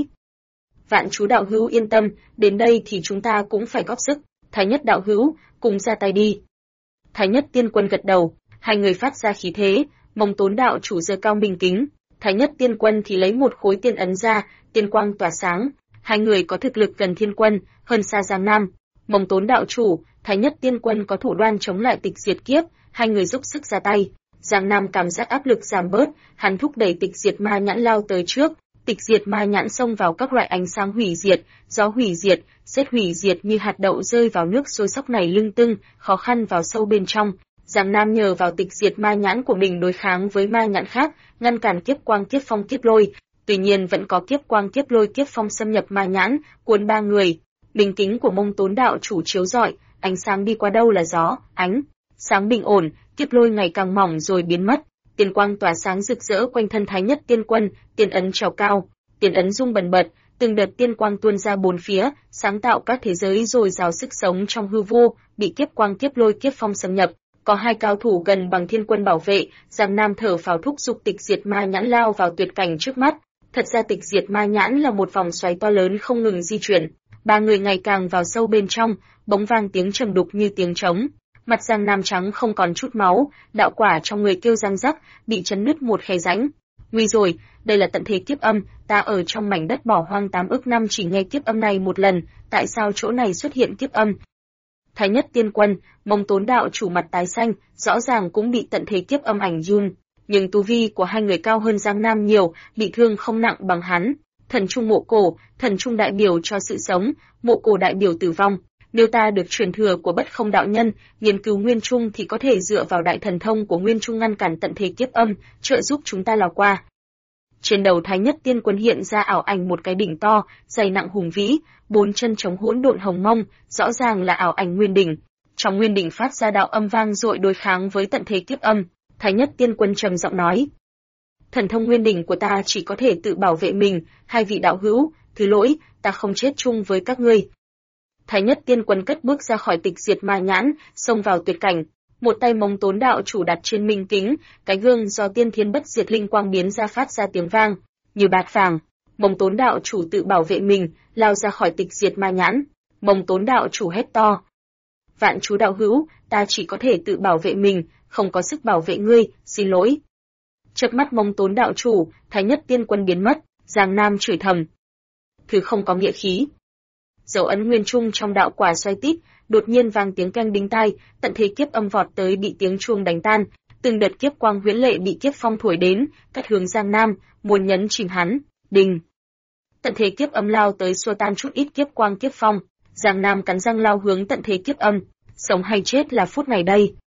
Vạn chú đạo hữu yên tâm, đến đây thì chúng ta cũng phải góp sức. Thái Nhất đạo hữu, cùng ra tay đi. Thái Nhất tiên quân gật đầu, hai người phát ra khí thế, Mông Tốn đạo chủ giơ cao bình kính. Thái Nhất tiên quân thì lấy một khối tiên ấn ra, tiên quang tỏa sáng. Hai người có thực lực gần thiên quân, hơn xa Giang Nam. Mông Tốn đạo chủ, Thái Nhất tiên quân có thủ đoan chống lại tịch diệt kiếp, hai người dốc sức ra tay. Giang Nam cảm giác áp lực giảm bớt, hắn thúc đẩy tịch diệt ma nhãn lao tới trước. Tịch diệt ma nhãn xông vào các loại ánh sáng hủy diệt, gió hủy diệt, sét hủy diệt như hạt đậu rơi vào nước sôi sóc này lưng tưng, khó khăn vào sâu bên trong. Giang Nam nhờ vào tịch diệt ma nhãn của mình đối kháng với ma nhãn khác, ngăn cản kiếp quang kiếp phong kiếp lôi. Tuy nhiên vẫn có kiếp quang kiếp lôi kiếp phong xâm nhập ma nhãn, cuốn ba người. Bình kính của Mông Tốn đạo chủ chiếu rọi, ánh sáng đi qua đâu là gió, ánh sáng bình ổn, kiếp lôi ngày càng mỏng rồi biến mất. Tiên quang tỏa sáng rực rỡ quanh thân Thái Nhất tiên quân, tiên ấn trèo cao, tiên ấn rung bần bật, từng đợt tiên quang tuôn ra bốn phía, sáng tạo các thế giới dồi dào sức sống trong hư vô, bị kiếp quang kiếp lôi kiếp phong xâm nhập. Có hai cao thủ gần bằng thiên quân bảo vệ, Giang Nam thở phào thúc giục tịch diệt ma nhãn lao vào tuyệt cảnh trước mắt. Thật ra tịch diệt ma nhãn là một vòng xoáy to lớn không ngừng di chuyển. Ba người ngày càng vào sâu bên trong, bỗng vang tiếng trầm đục như tiếng trống. Mặt Giang Nam trắng không còn chút máu, đạo quả trong người kêu răng rắc, bị chấn nứt một khe rãnh. Nguy rồi, đây là tận thế kiếp âm, ta ở trong mảnh đất bỏ hoang 8 ức năm chỉ nghe kiếp âm này một lần, tại sao chỗ này xuất hiện kiếp âm? Thái Nhất tiên quân, Mông Tốn đạo chủ mặt tái xanh, rõ ràng cũng bị tận thế kiếp âm ảnh run, nhưng tu vi của hai người cao hơn Giang Nam nhiều, bị thương không nặng bằng hắn. Thần trung mộ cổ, thần trung đại biểu cho sự sống, mộ cổ đại biểu tử vong. Nếu ta được truyền thừa của Bất Không đạo nhân, nghiên cứu nguyên trung thì có thể dựa vào đại thần thông của nguyên trung ngăn cản tận thế kiếp âm, trợ giúp chúng ta lò qua. Trên đầu Thái Nhất tiên quân hiện ra ảo ảnh một cái đỉnh to, dày nặng hùng vĩ, bốn chân chống hỗn độn hồng mông, rõ ràng là ảo ảnh nguyên đỉnh. Trong nguyên đỉnh phát ra đạo âm vang dội đối kháng với tận thế kiếp âm. Thái Nhất tiên quân trầm giọng nói: thần thông nguyên đỉnh của ta chỉ có thể tự bảo vệ mình, hai vị đạo hữu, thứ lỗi, ta không chết chung với các ngươi. Thái Nhất tiên quân cất bước ra khỏi tịch diệt ma nhãn, xông vào tuyệt cảnh. Một tay Mông Tốn đạo chủ đặt trên minh kính, cái gương do tiên thiên bất diệt linh quang biến ra phát ra tiếng vang như bát vàng. Mông Tốn đạo chủ tự bảo vệ mình, lao ra khỏi tịch diệt ma nhãn. Mông Tốn đạo chủ hét to: vạn chú đạo hữu, ta chỉ có thể tự bảo vệ mình, không có sức bảo vệ ngươi, xin lỗi. Chớp mắt Mông Tốn đạo chủ, Thái Nhất tiên quân biến mất. Giang Nam chửi thầm: thứ không có nghĩa khí. Dấu ấn nguyên trung trong đạo quả xoay tít, đột nhiên vang tiếng keng đinh tai, tận thế kiếp âm vọt tới bị tiếng chuông đánh tan, từng đợt kiếp quang huyễn lệ bị kiếp phong thổi đến, cắt hướng Giang Nam, muốn nhấn chìm hắn. Đình. Tận thế kiếp âm lao tới xua tan chút ít kiếp quang kiếp phong, Giang Nam cắn răng lao hướng tận thế kiếp âm, sống hay chết là phút này đây.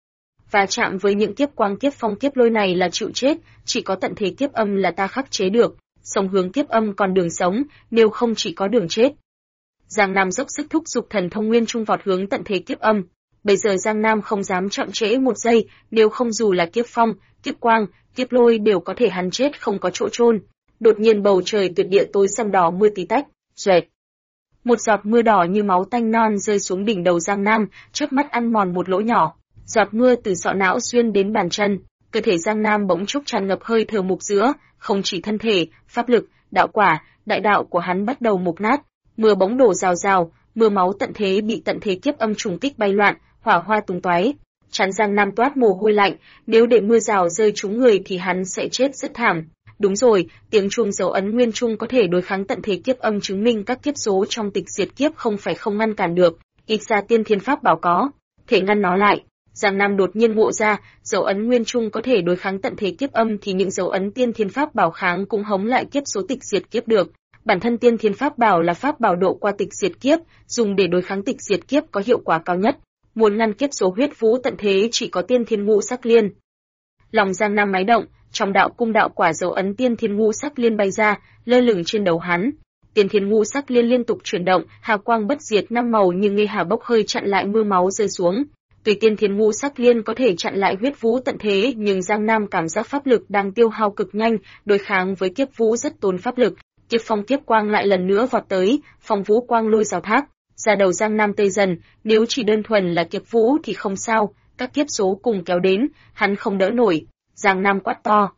và chạm với những kiếp quang kiếp phong kiếp lôi này là chịu chết, chỉ có tận thế kiếp âm là ta khắc chế được, sông hướng kiếp âm còn đường sống, nếu không chỉ có đường chết. Giang Nam dốc sức thúc giục thần thông nguyên trung vọt hướng tận thế kiếp âm. Bây giờ Giang Nam không dám chậm trễ một giây, nếu không dù là kiếp phong, kiếp quang, kiếp lôi đều có thể hắn chết không có chỗ chôn. Đột nhiên bầu trời tuyệt địa tối sầm đỏ mưa tí tách, xoẹt. Một giọt mưa đỏ như máu tanh non rơi xuống đỉnh đầu Giang Nam, chớp mắt ăn mòn một lỗ nhỏ. Giọt mưa từ sọ não xuyên đến bàn chân, cơ thể Giang Nam bỗng chốc tràn ngập hơi thở mục giữa, không chỉ thân thể, pháp lực, đạo quả, đại đạo của hắn bắt đầu mục nát. Mưa bỗng đổ rào rào, mưa máu tận thế bị tận thế kiếp âm trùng kích bay loạn, hỏa hoa tung tóe. Chán Giang Nam toát mồ hôi lạnh, nếu để mưa rào rơi trúng người thì hắn sẽ chết rất thảm. Đúng rồi, tiếng chuông dấu ấn nguyên trung có thể đối kháng tận thế kiếp âm chứng minh các kiếp số trong tịch diệt kiếp không phải không ngăn cản được, ít ra tiên thiên pháp bảo có thể ngăn nó lại. Giang Nam đột nhiên ngộ ra, dấu ấn nguyên trung có thể đối kháng tận thế kiếp âm thì những dấu ấn tiên thiên pháp bảo kháng cũng hống lại kiếp số tịch diệt kiếp được. Bản thân tiên thiên pháp bảo là pháp bảo độ qua tịch diệt kiếp, dùng để đối kháng tịch diệt kiếp có hiệu quả cao nhất. Muốn ngăn kiếp số huyết vũ tận thế chỉ có tiên thiên ngũ sắc liên. Lòng Giang Nam máy động, trong đạo cung đạo quả dấu ấn tiên thiên ngũ sắc liên bay ra, lơ lửng trên đầu hắn. Tiên thiên ngũ sắc liên liên tục chuyển động, hào quang bất diệt năm màu như ngây hà bốc hơi chặn lại mưa máu rơi xuống. Tuy tiên thiên ngũ sắc liên có thể chặn lại huyết vũ tận thế, nhưng Giang Nam cảm giác pháp lực đang tiêu hao cực nhanh, đối kháng với kiếp vũ rất tốn pháp lực. Kiếp phong kiếp quang lại lần nữa vọt tới, phong vũ quang lôi rào thác. Ra đầu Giang Nam tê dần, nếu chỉ đơn thuần là kiếp vũ thì không sao, các kiếp số cùng kéo đến, hắn không đỡ nổi. Giang Nam quát to.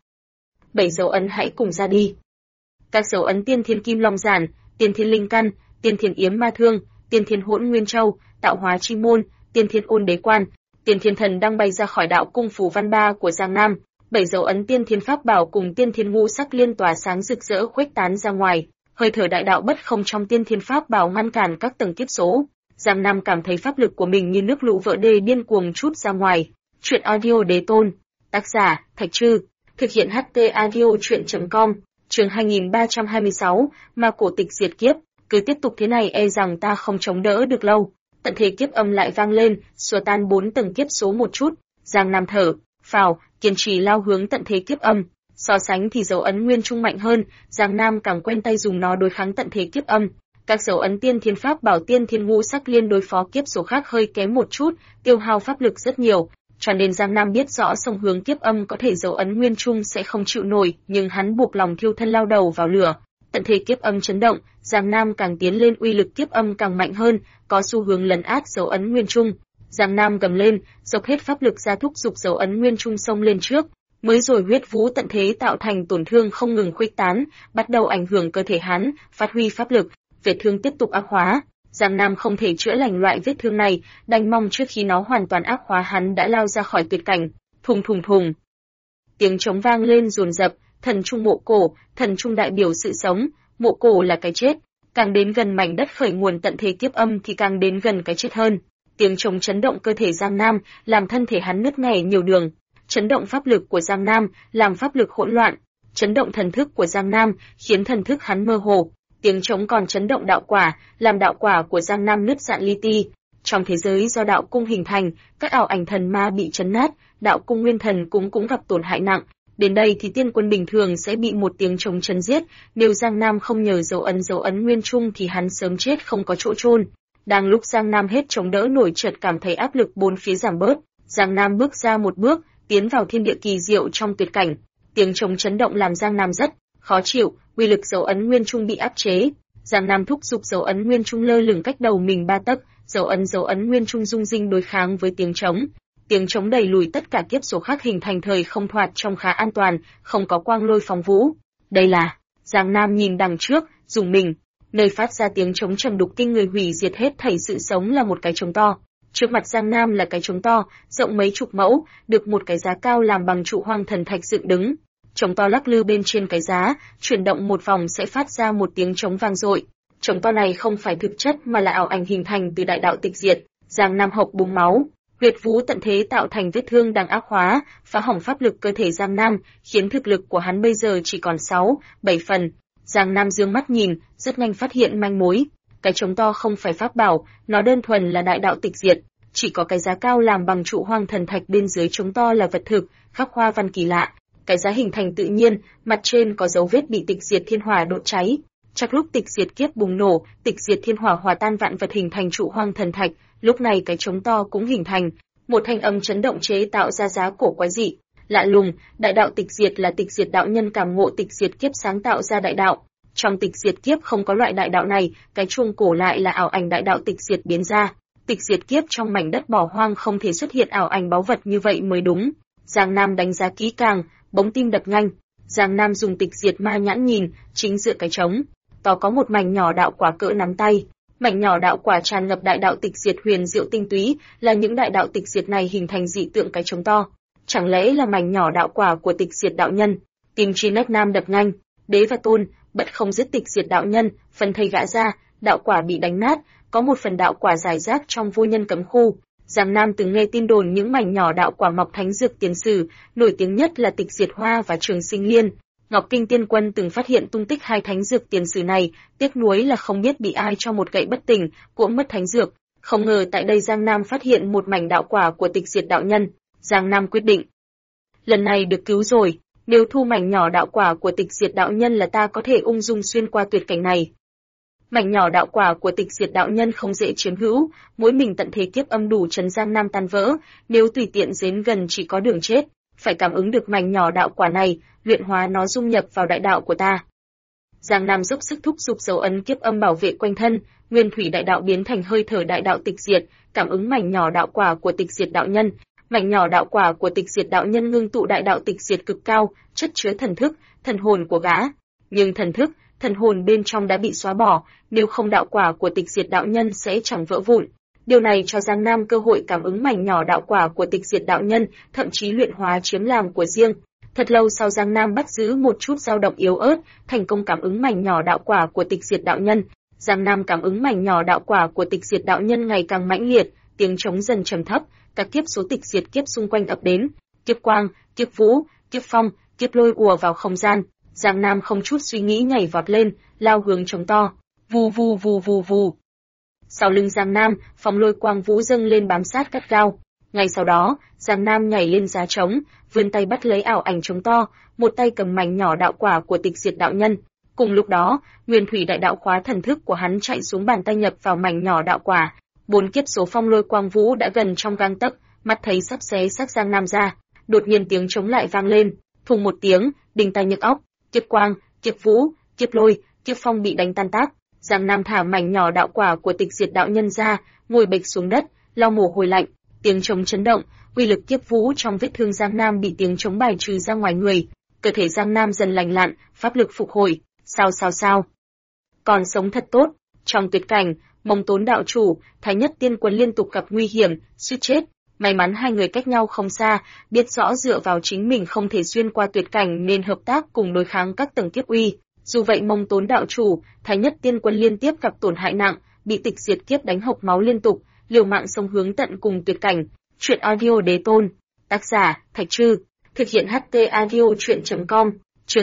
7 dấu ấn hãy cùng ra đi. Các dấu ấn tiên thiên kim long giản, tiên thiên linh căn, tiên thiên yếm ma thương, tiên thiên hỗn nguyên châu, tạo hóa chi môn, tiên thiên ôn đế quan, tiên thiên thần đang bay ra khỏi đạo cung phù văn ba của Giang Nam. 7 dấu ấn tiên thiên pháp bảo cùng tiên thiên ngũ sắc liên tỏa sáng rực rỡ khuếch tán ra ngoài. Hơi thở đại đạo bất không trong tiên thiên pháp bảo ngăn cản các tầng kiếp số. Giang Nam cảm thấy pháp lực của mình như nước lũ vỡ đê điên cuồng trút ra ngoài. Truyện audio đế tôn. Tác giả, Thạch Trư. Thực hiện HT audio truyện.com. Chương 2326, ma cổ tịch diệt kiếp. Cứ tiếp tục thế này e rằng ta không chống đỡ được lâu. Tận thế kiếp âm lại vang lên, xua tan 4 tầng kiếp số một chút. Giang Nam thở phào, kiên trì lao hướng tận thế kiếp âm. So sánh thì dấu ấn nguyên trung mạnh hơn, Giang Nam càng quen tay dùng nó đối kháng tận thế kiếp âm. Các dấu ấn tiên thiên pháp bảo tiên thiên ngũ sắc liên đối phó kiếp số khác hơi kém một chút, tiêu hao pháp lực rất nhiều, cho nên Giang Nam biết rõ sông hướng kiếp âm có thể dấu ấn nguyên trung sẽ không chịu nổi, nhưng hắn buộc lòng thiêu thân lao đầu vào lửa. Tận thế kiếp âm chấn động, Giang Nam càng tiến lên uy lực kiếp âm càng mạnh hơn, có xu hướng lấn át dấu ấn nguyên trung. Giang Nam gầm lên, dốc hết pháp lực ra thúc giục dấu ấn nguyên trung xông lên trước. Mới rồi huyết vũ tận thế tạo thành tổn thương không ngừng khuếch tán, bắt đầu ảnh hưởng cơ thể hắn, phát huy pháp lực, vết thương tiếp tục ác hóa. Giang Nam không thể chữa lành loại vết thương này, đành mong trước khi nó hoàn toàn ác hóa hắn đã lao ra khỏi tuyệt cảnh. Thùng thùng thùng. Tiếng trống vang lên dồn dập, thần trung mộ cổ, thần trung đại biểu sự sống, mộ cổ là cái chết. Càng đến gần mảnh đất khởi nguồn tận thế kiếp âm thì càng đến gần cái chết hơn. Tiếng trống chấn động cơ thể Giang Nam, làm thân thể hắn nứt nẻ nhiều đường. Chấn động pháp lực của Giang Nam, làm pháp lực hỗn loạn. Chấn động thần thức của Giang Nam, khiến thần thức hắn mơ hồ. Tiếng trống còn chấn động đạo quả, làm đạo quả của Giang Nam nứt rạn li ti. Trong thế giới do đạo cung hình thành, các ảo ảnh thần ma bị chấn nát, đạo cung nguyên thần cũng gặp tổn hại nặng. Đến đây thì tiên quân bình thường sẽ bị một tiếng trống chấn giết, nếu Giang Nam không nhờ dấu ấn nguyên trung thì hắn sớm chết không có chỗ chôn. Đang lúc Giang Nam hết chống đỡ nổi chợt cảm thấy áp lực bốn phía giảm bớt, Giang Nam bước ra một bước, tiến vào thiên địa kỳ diệu trong tuyệt cảnh. Tiếng trống chấn động làm Giang Nam rất khó chịu, uy lực dấu ấn nguyên trung bị áp chế. Giang Nam thúc giục dấu ấn nguyên trung lơ lửng cách đầu mình 3 tấc, dấu ấn nguyên trung dung dinh đối kháng với tiếng trống. Tiếng trống đẩy lùi tất cả kiếp số khác hình thành thời không thoạt trong khá an toàn, không có quang lôi phóng vũ. Đây là, Giang Nam nhìn đằng trước, dùng mình, nơi phát ra tiếng trống trầm đục kinh người hủy diệt hết thảy sự sống là một cái trống to. Trước mặt Giang Nam là cái trống to, rộng mấy chục mẫu, được một cái giá cao làm bằng trụ hoang thần thạch dựng đứng. Trống to lắc lư bên trên cái giá, chuyển động một vòng sẽ phát ra một tiếng trống vang dội. Trống to này không phải thực chất mà là ảo ảnh hình thành từ đại đạo tịch diệt. Giang Nam hộc búng máu, huyết vũ tận thế tạo thành vết thương đang ác hóa, phá hỏng pháp lực cơ thể Giang Nam, khiến thực lực của hắn bây giờ chỉ còn 6, 7 phần. Giang Nam dương mắt nhìn, rất nhanh phát hiện manh mối. Cái trống to không phải pháp bảo, nó đơn thuần là đại đạo tịch diệt. chỉ có cái giá cao làm bằng trụ hoang thần thạch bên dưới trống to là vật thực, khắc hoa văn kỳ lạ. Cái giá hình thành tự nhiên, mặt trên có dấu vết bị tịch diệt thiên hỏa đốt cháy. Chắc lúc tịch diệt kiếp bùng nổ, tịch diệt thiên hỏa hòa tan vạn vật hình thành trụ hoang thần thạch, lúc này cái trống to cũng hình thành. Một thanh âm chấn động chế tạo ra giá cổ quái dị, lạ lùng. Đại đạo tịch diệt là tịch diệt đạo nhân cảm ngộ tịch diệt kiếp sáng tạo ra đại đạo. Trong tịch diệt kiếp không có loại đại đạo này, cái chuông cổ lại là ảo ảnh đại đạo tịch diệt biến ra. Tịch diệt kiếp trong mảnh đất bỏ hoang không thể xuất hiện ảo ảnh báu vật như vậy mới đúng. Giang Nam đánh giá kỹ càng, bỗng tim đập nhanh. Giang Nam dùng tịch diệt ma nhãn nhìn, chính giữa cái trống to có một mảnh nhỏ đạo quả cỡ nắm tay. Mảnh nhỏ đạo quả tràn ngập đại đạo tịch diệt huyền diệu tinh túy, là những đại đạo tịch diệt này hình thành dị tượng cái trống to. Chẳng lẽ là mảnh nhỏ đạo quả của tịch diệt đạo nhân? Tim Chi Nách Nam đập nhanh. Đế và Tôn bật không giết tịch diệt đạo nhân, phần thây gã ra, đạo quả bị đánh nát, có một phần đạo quả giải rác trong vô nhân cấm khu. Giang Nam từng nghe tin đồn những mảnh nhỏ đạo quả mọc thánh dược tiền sử, nổi tiếng nhất là tịch diệt hoa và trường sinh liên. Ngọc Kinh Tiên Quân từng phát hiện tung tích hai thánh dược tiền sử này, tiếc nuối là không biết bị ai cho một gậy bất tỉnh, cũng mất thánh dược. Không ngờ tại đây Giang Nam phát hiện một mảnh đạo quả của tịch diệt đạo nhân. Giang Nam quyết định, lần này được cứu rồi, nếu thu mảnh nhỏ đạo quả của tịch diệt đạo nhân là ta có thể ung dung xuyên qua tuyệt cảnh này. Mảnh nhỏ đạo quả của tịch diệt đạo nhân không dễ chiếm hữu, mỗi mình tận thế kiếp âm đủ trấn Giang Nam tan vỡ, nếu tùy tiện đến gần chỉ có đường chết, phải cảm ứng được mảnh nhỏ đạo quả này, luyện hóa nó dung nhập vào đại đạo của ta. Giang Nam dốc sức thúc giục dấu ấn kiếp âm bảo vệ quanh thân, nguyên thủy đại đạo biến thành hơi thở đại đạo tịch diệt, cảm ứng mảnh nhỏ đạo quả của tịch diệt đạo nhân. Mảnh nhỏ đạo quả của tịch diệt đạo nhân ngưng tụ đại đạo tịch diệt cực cao, chất chứa thần thức, thần hồn của gã. Nhưng thần thức, thần hồn bên trong đã bị xóa bỏ, nếu không đạo quả của tịch diệt đạo nhân sẽ chẳng vỡ vụn. Điều này cho Giang Nam cơ hội cảm ứng mảnh nhỏ đạo quả của tịch diệt đạo nhân, thậm chí luyện hóa chiếm làm của riêng. Thật lâu sau Giang Nam bắt giữ một chút dao động yếu ớt, thành công cảm ứng mảnh nhỏ đạo quả của tịch diệt đạo nhân. Giang Nam cảm ứng mảnh nhỏ đạo quả của tịch diệt đạo nhân ngày càng mãnh liệt, tiếng trống dần trầm thấp, các kiếp số tịch diệt kiếp xung quanh ập đến, kiếp quang, kiếp vũ, kiếp phong, kiếp lôi ùa vào không gian. Giang Nam không chút suy nghĩ nhảy vọt lên, lao hướng trống to. Vù vù vù vù vù. Sau lưng Giang Nam, phong lôi quang vũ dâng lên bám sát gắt gao. Ngay sau đó, Giang Nam nhảy lên giá trống, vươn tay bắt lấy ảo ảnh trống to, một tay cầm mảnh nhỏ đạo quả của tịch diệt đạo nhân. Cùng lúc đó, nguyên thủy đại đạo khóa thần thức của hắn chạy xuống bàn tay nhập vào mảnh nhỏ đạo quả. 4 kiếp số phong lôi quang vũ đã gần trong gang tấc, mắt thấy sắp xé xác Giang Nam ra. Đột nhiên tiếng trống lại vang lên, thùng một tiếng, đình tai nhức óc. Kiếp quang, kiếp vũ, kiếp lôi, kiếp phong bị đánh tan tác. Giang Nam thả mảnh nhỏ đạo quả của tịch diệt đạo nhân ra, ngồi bịch xuống đất, lau mồ hôi lạnh. Tiếng trống chấn động, uy lực kiếp vũ trong vết thương Giang Nam bị tiếng trống bài trừ ra ngoài người. Cơ thể Giang Nam dần lành lặn, pháp lực phục hồi. Sao? Còn sống thật tốt. Trong tuyệt cảnh, Mông Tốn đạo chủ, Thái Nhất Tiên Quân liên tục gặp nguy hiểm, suýt chết. May mắn hai người cách nhau không xa, biết rõ dựa vào chính mình không thể xuyên qua tuyệt cảnh nên hợp tác cùng đối kháng các tầng kiếp uy. Dù vậy Mông Tốn đạo chủ, Thái Nhất Tiên Quân liên tiếp gặp tổn hại nặng, bị tịch diệt kiếp đánh hộc máu liên tục, liều mạng xông hướng tận cùng tuyệt cảnh. Truyện audio Đế Tôn, tác giả Thạch Trư, thực hiện HT audio truyện.com, chương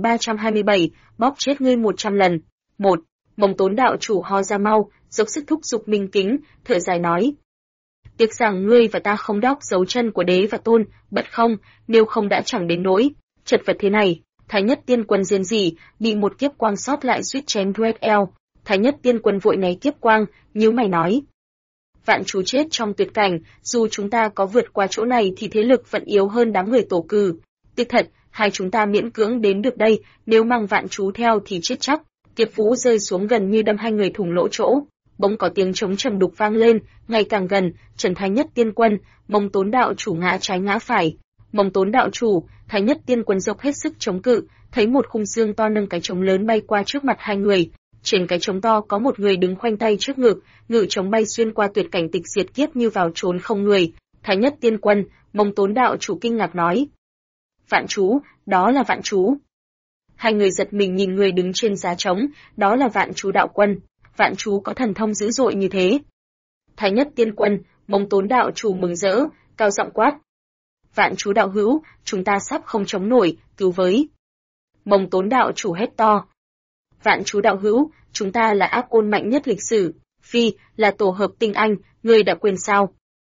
2327, bóp chết ngươi 100 lần. 1. Mông Tốn đạo chủ ho ra mau, dốc sức thúc giục minh kính, thở dài nói: tiếc rằng ngươi và ta không đóc dấu chân của Đế và Tôn, bật không, nếu không đã chẳng đến nỗi chật vật thế này. Thái Nhất Tiên Quân rên rỉ, bị một kiếp quang sót lại suýt chém đuét eo. Thái Nhất Tiên Quân vội né kiếp quang, nhíu mày nói: vạn chú chết trong tuyệt cảnh, dù chúng ta có vượt qua chỗ này thì thế lực vẫn yếu hơn đám người tổ cử. Tiếc thật, hai chúng ta miễn cưỡng đến được đây, nếu mang vạn chú theo thì chết chắc. Kiếp vũ rơi xuống gần như đâm hai người thủng lỗ chỗ. Bỗng có tiếng trống trầm đục vang lên, ngày càng gần. Trần Thái Nhất Tiên Quân, Mông Tốn đạo chủ ngã trái ngã phải. Mông Tốn đạo chủ, Thái Nhất Tiên Quân dốc hết sức chống cự, thấy một khung xương to nâng cái trống lớn bay qua trước mặt hai người. Trên cái trống to có một người đứng khoanh tay trước ngực, ngự trống bay xuyên qua tuyệt cảnh tịch diệt kiếp như vào trốn không người. Thái Nhất Tiên Quân, Mông Tốn đạo chủ kinh ngạc nói: vạn chú, đó là vạn chú. Hai người giật mình nhìn người đứng trên giá trống, đó là vạn chú đạo quân. Vạn chú có thần thông dữ dội như thế. Thái Nhất Tiên Quân, Mông Tốn đạo chủ mừng rỡ, cao giọng quát: vạn chú đạo hữu, chúng ta sắp không chống nổi, cứu với. Mông Tốn đạo chủ hét to: vạn chú đạo hữu, chúng ta là ác ôn mạnh nhất lịch sử, phi, là tổ hợp tinh anh, ngươi đã quên sao?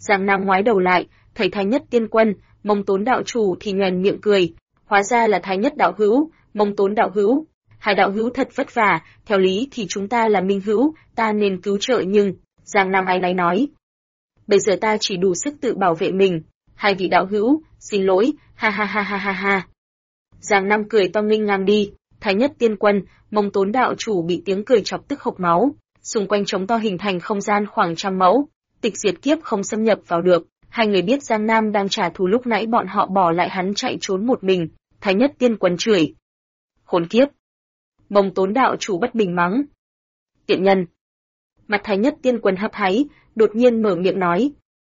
Giang Nam ngoái đầu lại, thấy Thái Nhất Tiên Quân, Mông Tốn đạo chủ thì nhoẻn miệng cười, hóa ra là Thái Nhất đạo hữu, Mông Tốn đạo hữu. Hai đạo hữu thật vất vả, theo lý thì chúng ta là minh hữu, ta nên cứu trợ nhưng, Giang Nam áy náy nói. Bây giờ ta chỉ đủ sức tự bảo vệ mình, hai vị đạo hữu, xin lỗi, ha ha ha ha ha ha. Giang Nam cười to nghênh ngang đi, Thái Nhất Tiên Quân, Mông Tốn đạo chủ bị tiếng cười chọc tức hộc máu, xung quanh trống to hình thành không gian khoảng 100 mẫu, tịch diệt kiếp không xâm nhập vào được. Hai người biết Giang Nam đang trả thù lúc nãy bọn họ bỏ lại hắn chạy trốn một mình, Thái Nhất Tiên Quân chửi. Khốn kiếp! Mông Tốn đạo chủ bất bình mắng. Tiện nhân! Mặt Thái Nhất Tiên Quân hấp háy, đột nhiên mở miệng nói.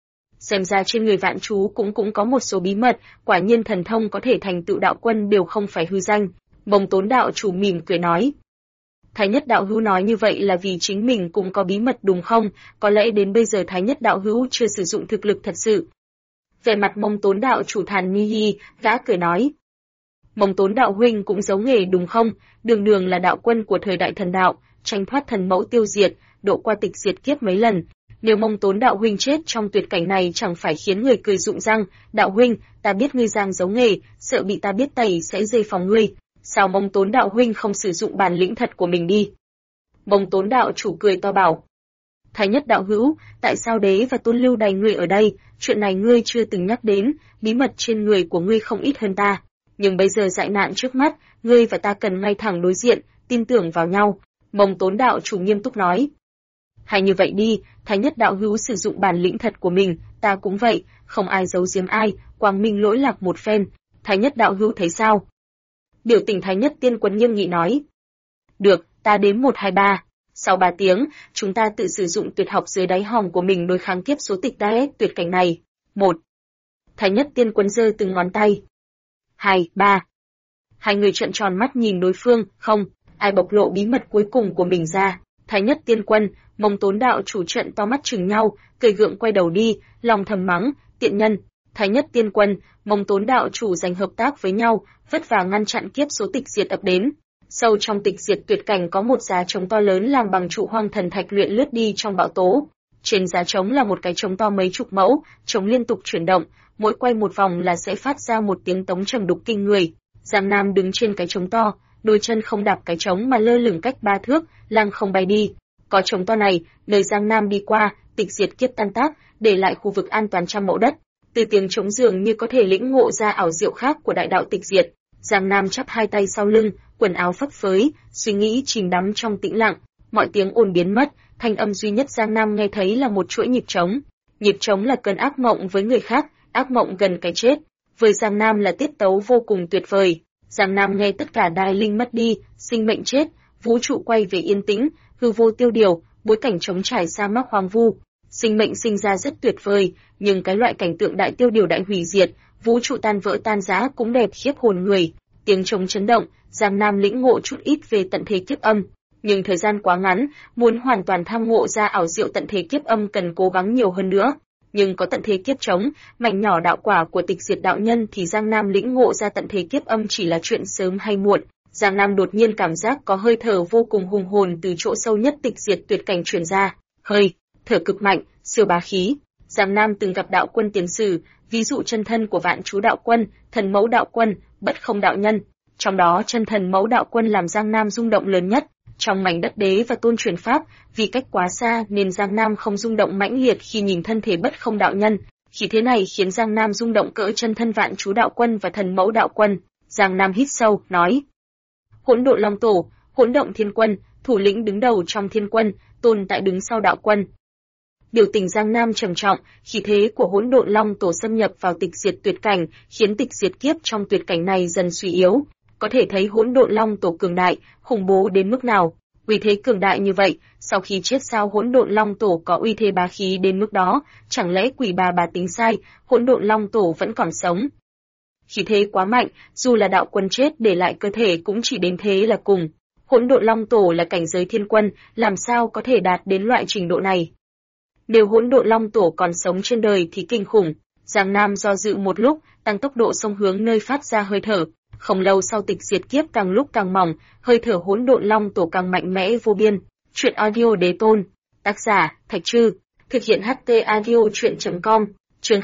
Xem ra trên người vạn chú cũng có một số bí mật, quả nhiên thần thông có thể thành tựu đạo quân đều không phải hư danh. Mông Tốn đạo chủ mỉm cười nói. Thái Nhất đạo hữu nói như vậy là vì chính mình cũng có bí mật đúng không? Có lẽ đến bây giờ Thái Nhất đạo hữu chưa sử dụng thực lực thật sự. Về mặt Mông Tốn đạo chủ thản mi hi, gã cười nói. Mông Tốn đạo huynh cũng giấu nghề đúng không? Đường đường là đạo quân của thời đại thần đạo, tranh thoát thần mẫu tiêu diệt, độ qua tịch diệt kiếp mấy lần. Nếu Mông Tốn đạo huynh chết trong tuyệt cảnh này chẳng phải khiến người cười rụng răng, đạo huynh, ta biết ngươi giang giấu nghề, sợ bị ta biết tẩy sẽ dây phòng ngươi. Sao Mông Tốn đạo huynh không sử dụng bản lĩnh thật của mình đi? Mông Tốn đạo chủ cười to bảo. Thái Nhất đạo hữu, tại sao đế và tôn lưu đầy ngươi ở đây, chuyện này ngươi chưa từng nhắc đến, bí mật trên người của ngươi không ít hơn ta. Nhưng bây giờ dại nạn trước mắt, ngươi và ta cần ngay thẳng đối diện, tin tưởng vào nhau. Mông Tốn đạo chủ nghiêm túc nói. Hay như vậy đi, Thái Nhất đạo hữu sử dụng bản lĩnh thật của mình, ta cũng vậy, không ai giấu giếm ai, quang minh lỗi lạc một phen. Thái Nhất đạo hữu thấy sao? Biểu tình Thái Nhất Tiên Quân nghiêm nghị nói. Được, ta đếm 1, 2, 3. Sau 3 tiếng, chúng ta tự sử dụng tuyệt học dưới đáy hòm của mình đối kháng kiếp số tịch Daet tuyệt cảnh này. 1. Thái Nhất Tiên Quân giơ từng ngón tay. 2, 3. Hai người trợn tròn mắt nhìn đối phương, không, ai bộc lộ bí mật cuối cùng của mình ra. Thái Nhất Tiên Quân, Mông Tốn đạo chủ trợn to mắt chừng nhau, cười gượng quay đầu đi, lòng thầm mắng, tiện nhân. Thái Nhất Tiên Quân, Mông Tốn đạo chủ giành hợp tác với nhau, vất vả ngăn chặn kiếp số tịch diệt ập đến. Sâu trong tịch diệt tuyệt cảnh có một giá trống to lớn làm bằng trụ hoang thần thạch luyện lướt đi trong bão tố. Trên giá trống là một cái trống to mấy chục mẫu, trống liên tục chuyển động, mỗi quay một vòng là sẽ phát ra một tiếng tống trầm đục kinh người. Giang Nam đứng trên cái trống to, đôi chân không đạp cái trống mà lơ lửng cách 3 thước, lăng không bay đi. Có trống to này, nơi Giang Nam đi qua, tịch diệt kiếp tan tác, để lại khu vực an toàn 100 mẫu đất. Từ tiếng trống dường như có thể lĩnh ngộ ra ảo diệu khác của đại đạo tịch diệt. Giang Nam chắp hai tay sau lưng, quần áo phấp phới, suy nghĩ chìm đắm trong tĩnh lặng. Mọi tiếng ồn biến mất, thanh âm duy nhất Giang Nam nghe thấy là một chuỗi nhịp trống. Nhịp trống là cơn ác mộng với người khác, ác mộng gần cái chết. Với Giang Nam là tiết tấu vô cùng tuyệt vời. Giang Nam nghe tất cả đai linh mất đi, sinh mệnh chết, vũ trụ quay về yên tĩnh, hư vô tiêu điều, bối cảnh trống trải sa mạc hoang vu. Sinh mệnh sinh ra rất tuyệt vời, nhưng cái loại cảnh tượng đại tiêu điều đại hủy diệt, vũ trụ tan vỡ tan rã cũng đẹp khiếp hồn người. Tiếng trống chấn động, Giang Nam lĩnh ngộ chút ít về tận thế kiếp âm, nhưng thời gian quá ngắn, muốn hoàn toàn tham ngộ ra ảo diệu tận thế kiếp âm cần cố gắng nhiều hơn nữa. Nhưng có tận thế kiếp trống, mảnh nhỏ đạo quả của tịch diệt đạo nhân thì Giang Nam lĩnh ngộ ra tận thế kiếp âm chỉ là chuyện sớm hay muộn. Giang Nam đột nhiên cảm giác có hơi thở vô cùng hùng hồn từ chỗ sâu nhất tịch diệt tuyệt cảnh truyền ra, hơi thở cực mạnh, siêu bá khí. Giang Nam từng gặp đạo quân tiền sử, ví dụ chân thân của Vạn Chú đạo quân, Thần Mẫu đạo quân, Bất Không đạo nhân. Trong đó chân Thần Mẫu đạo quân làm Giang Nam rung động lớn nhất. Trong mảnh đất đế và tôn truyền pháp, vì cách quá xa nên Giang Nam không rung động mãnh liệt khi nhìn thân thể Bất Không đạo nhân. Khí thế này khiến Giang Nam rung động cỡ chân thân Vạn Chú đạo quân và Thần Mẫu đạo quân. Giang Nam hít sâu, nói: Hỗn Độn Long Tổ, Hỗn Động Thiên Quân, thủ lĩnh đứng đầu trong Thiên Quân, tồn tại đứng sau đạo quân. Biểu tình Giang Nam trầm trọng, khí thế của Hỗn Độn Long Tổ xâm nhập vào tịch diệt tuyệt cảnh, khiến tịch diệt kiếp trong tuyệt cảnh này dần suy yếu. Có thể thấy Hỗn Độn Long Tổ cường đại, khủng bố đến mức nào. Uy thế cường đại như vậy, sau khi chết sao Hỗn Độn Long Tổ có uy thế bá khí đến mức đó, chẳng lẽ quỷ bà tính sai, Hỗn Độn Long Tổ vẫn còn sống. Khí thế quá mạnh, dù là đạo quân chết để lại cơ thể cũng chỉ đến thế là cùng. Hỗn Độn Long Tổ là cảnh giới thiên quân, làm sao có thể đạt đến loại trình độ này. Nếu Hỗn Độn Long Tổ còn sống trên đời thì kinh khủng. Giang Nam do dự một lúc, tăng tốc độ xông hướng nơi phát ra hơi thở. Không lâu sau tịch diệt kiếp càng lúc càng mỏng, hơi thở Hỗn Độn Long Tổ càng mạnh mẽ vô biên. Truyện audio Đế Tôn, tác giả Thạch Trư, thực Thực hiện HT Audio truyện.com, chương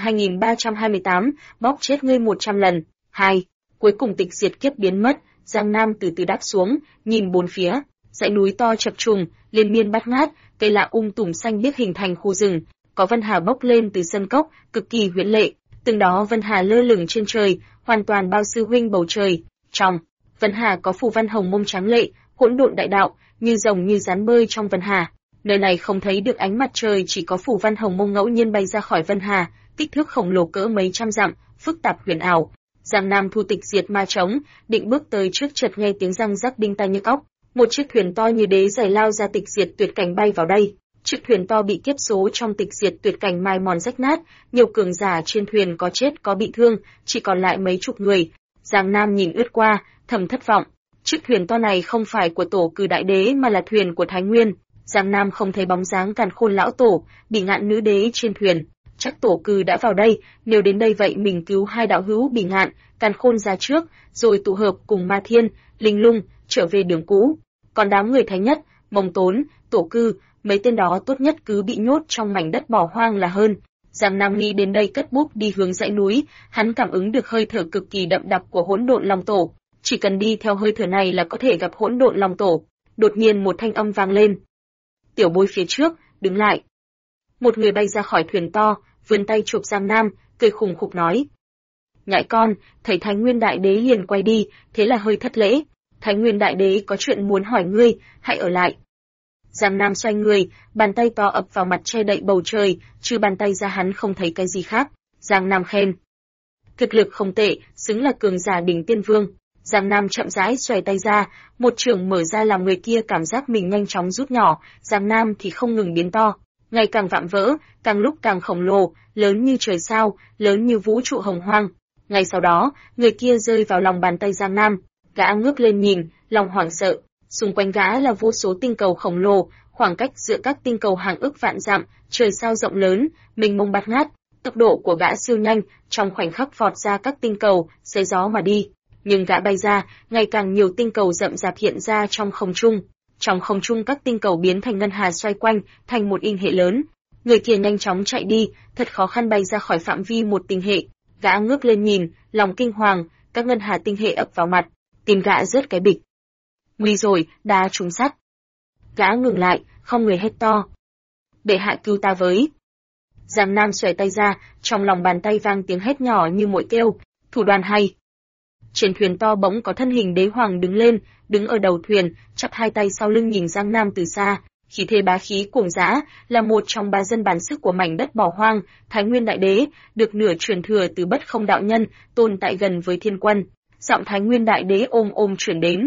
2328, bóp chết ngươi 100 lần. 2. Cuối cùng tịch diệt kiếp biến mất, Giang Nam từ từ đáp xuống, nhìn bốn phía, dãy núi to chập trùng, liên miên bát ngát, cây lạ tùm xanh biếc hình thành khu rừng, có vân hà bốc lên từ sân cốc, cực kỳ huyễn lệ, từng đó vân hà lơ lửng trên trời, hoàn toàn bao sư huynh bầu trời. Trong vân hà có phù văn hồng mông trắng lệ, hỗn độn đại đạo, như rồng như rắn bơi trong vân hà. Nơi này không thấy được ánh mặt trời, chỉ có phù văn hồng mông ngẫu nhiên bay ra khỏi vân hà, kích thước khổng lồ cỡ mấy trăm dặm, phức tạp huyền ảo. Giang Nam thu tịch diệt ma trống, định bước tới trước chợt nghe tiếng răng rắc đinh tai nhức óc. Một chiếc thuyền to như đế giày lao ra tịch diệt tuyệt cảnh bay vào đây. Chiếc thuyền to bị kiếp số trong tịch diệt tuyệt cảnh mai mòn rách nát, nhiều cường giả trên thuyền có chết có bị thương, chỉ còn lại mấy chục người. Giang Nam nhìn ướt qua, thầm thất vọng. Chiếc thuyền to này không phải của tổ cử đại đế mà là thuyền của Thái Nguyên. Giang Nam không thấy bóng dáng Càn Khôn lão tổ, Bỉ Ngạn nữ đế trên thuyền. Chắc tổ cử đã vào đây, nếu đến đây vậy mình cứu hai đạo hữu Bỉ Ngạn, Càn Khôn ra trước, rồi tụ hợp cùng Ma Thiên, Linh Lung, trở về đường cũ. Còn đám người Thái Nhất, Mông Tốn, Tổ Cư, mấy tên đó tốt nhất cứ bị nhốt trong mảnh đất bỏ hoang là hơn. Giang Nam nghĩ đến đây cất bút đi hướng dãy núi, hắn cảm ứng được hơi thở cực kỳ đậm đặc của Hỗn Độn Long Tổ, chỉ cần đi theo hơi thở này là có thể gặp Hỗn Độn Long Tổ. Đột nhiên một thanh âm vang lên. Tiểu Bối phía trước, đứng lại. Một người bay ra khỏi thuyền to, vươn tay chụp Giang Nam, cười khùng khục nói: Nhãi con, thấy Thái Nguyên đại đế liền quay đi, thế là hơi thất lễ. Thái Nguyên đại đế có chuyện muốn hỏi ngươi, hãy ở lại. Giang Nam xoay người, bàn tay to ập vào mặt che đậy bầu trời, trừ bàn tay ra hắn không thấy cái gì khác. Giang Nam khen: thực lực không tệ, xứng là cường giả đỉnh tiên vương. Giang Nam chậm rãi xoay tay ra, một trường mở ra làm người kia cảm giác mình nhanh chóng rút nhỏ, Giang Nam thì không ngừng biến to, ngày càng vạm vỡ, càng lúc càng khổng lồ, lớn như trời sao, lớn như vũ trụ hồng hoang. Ngay sau đó, người kia rơi vào lòng bàn tay Giang Nam, gã ngước lên nhìn, lòng hoảng sợ, xung quanh gã là vô số tinh cầu khổng lồ, khoảng cách giữa các tinh cầu hàng ức vạn dặm, trời sao rộng lớn, mênh mông bát ngát, tốc độ của gã siêu nhanh, trong khoảnh khắc vọt ra các tinh cầu, xé gió mà đi. Nhưng gã bay ra, ngày càng nhiều tinh cầu rậm rạp hiện ra trong không trung. Trong không trung các tinh cầu biến thành ngân hà xoay quanh, thành một in hệ lớn. Người kia nhanh chóng chạy đi, thật khó khăn bay ra khỏi phạm vi một tinh hệ. Gã ngước lên nhìn, lòng kinh hoàng, các ngân hà tinh hệ ập vào mặt, tìm gã rớt cái bịch. Nguy rồi, đá trúng sắt. Gã ngừng lại, không người hét to: Bệ hạ cứu ta với. Giang Nam xòe tay ra, trong lòng bàn tay vang tiếng hét nhỏ như muỗi kêu, thủ đoạn hay. Trên thuyền to bỗng có thân hình đế hoàng đứng lên, đứng ở đầu thuyền, chắp hai tay sau lưng nhìn Giang Nam từ xa, khí thế bá khí cuồng dã, là một trong ba dân bản sức của mảnh đất bỏ hoang, Thái Nguyên đại đế, được nửa truyền thừa từ Bất Không đạo nhân, tồn tại gần với thiên quân. Giọng Thái Nguyên đại đế ôm truyền đến: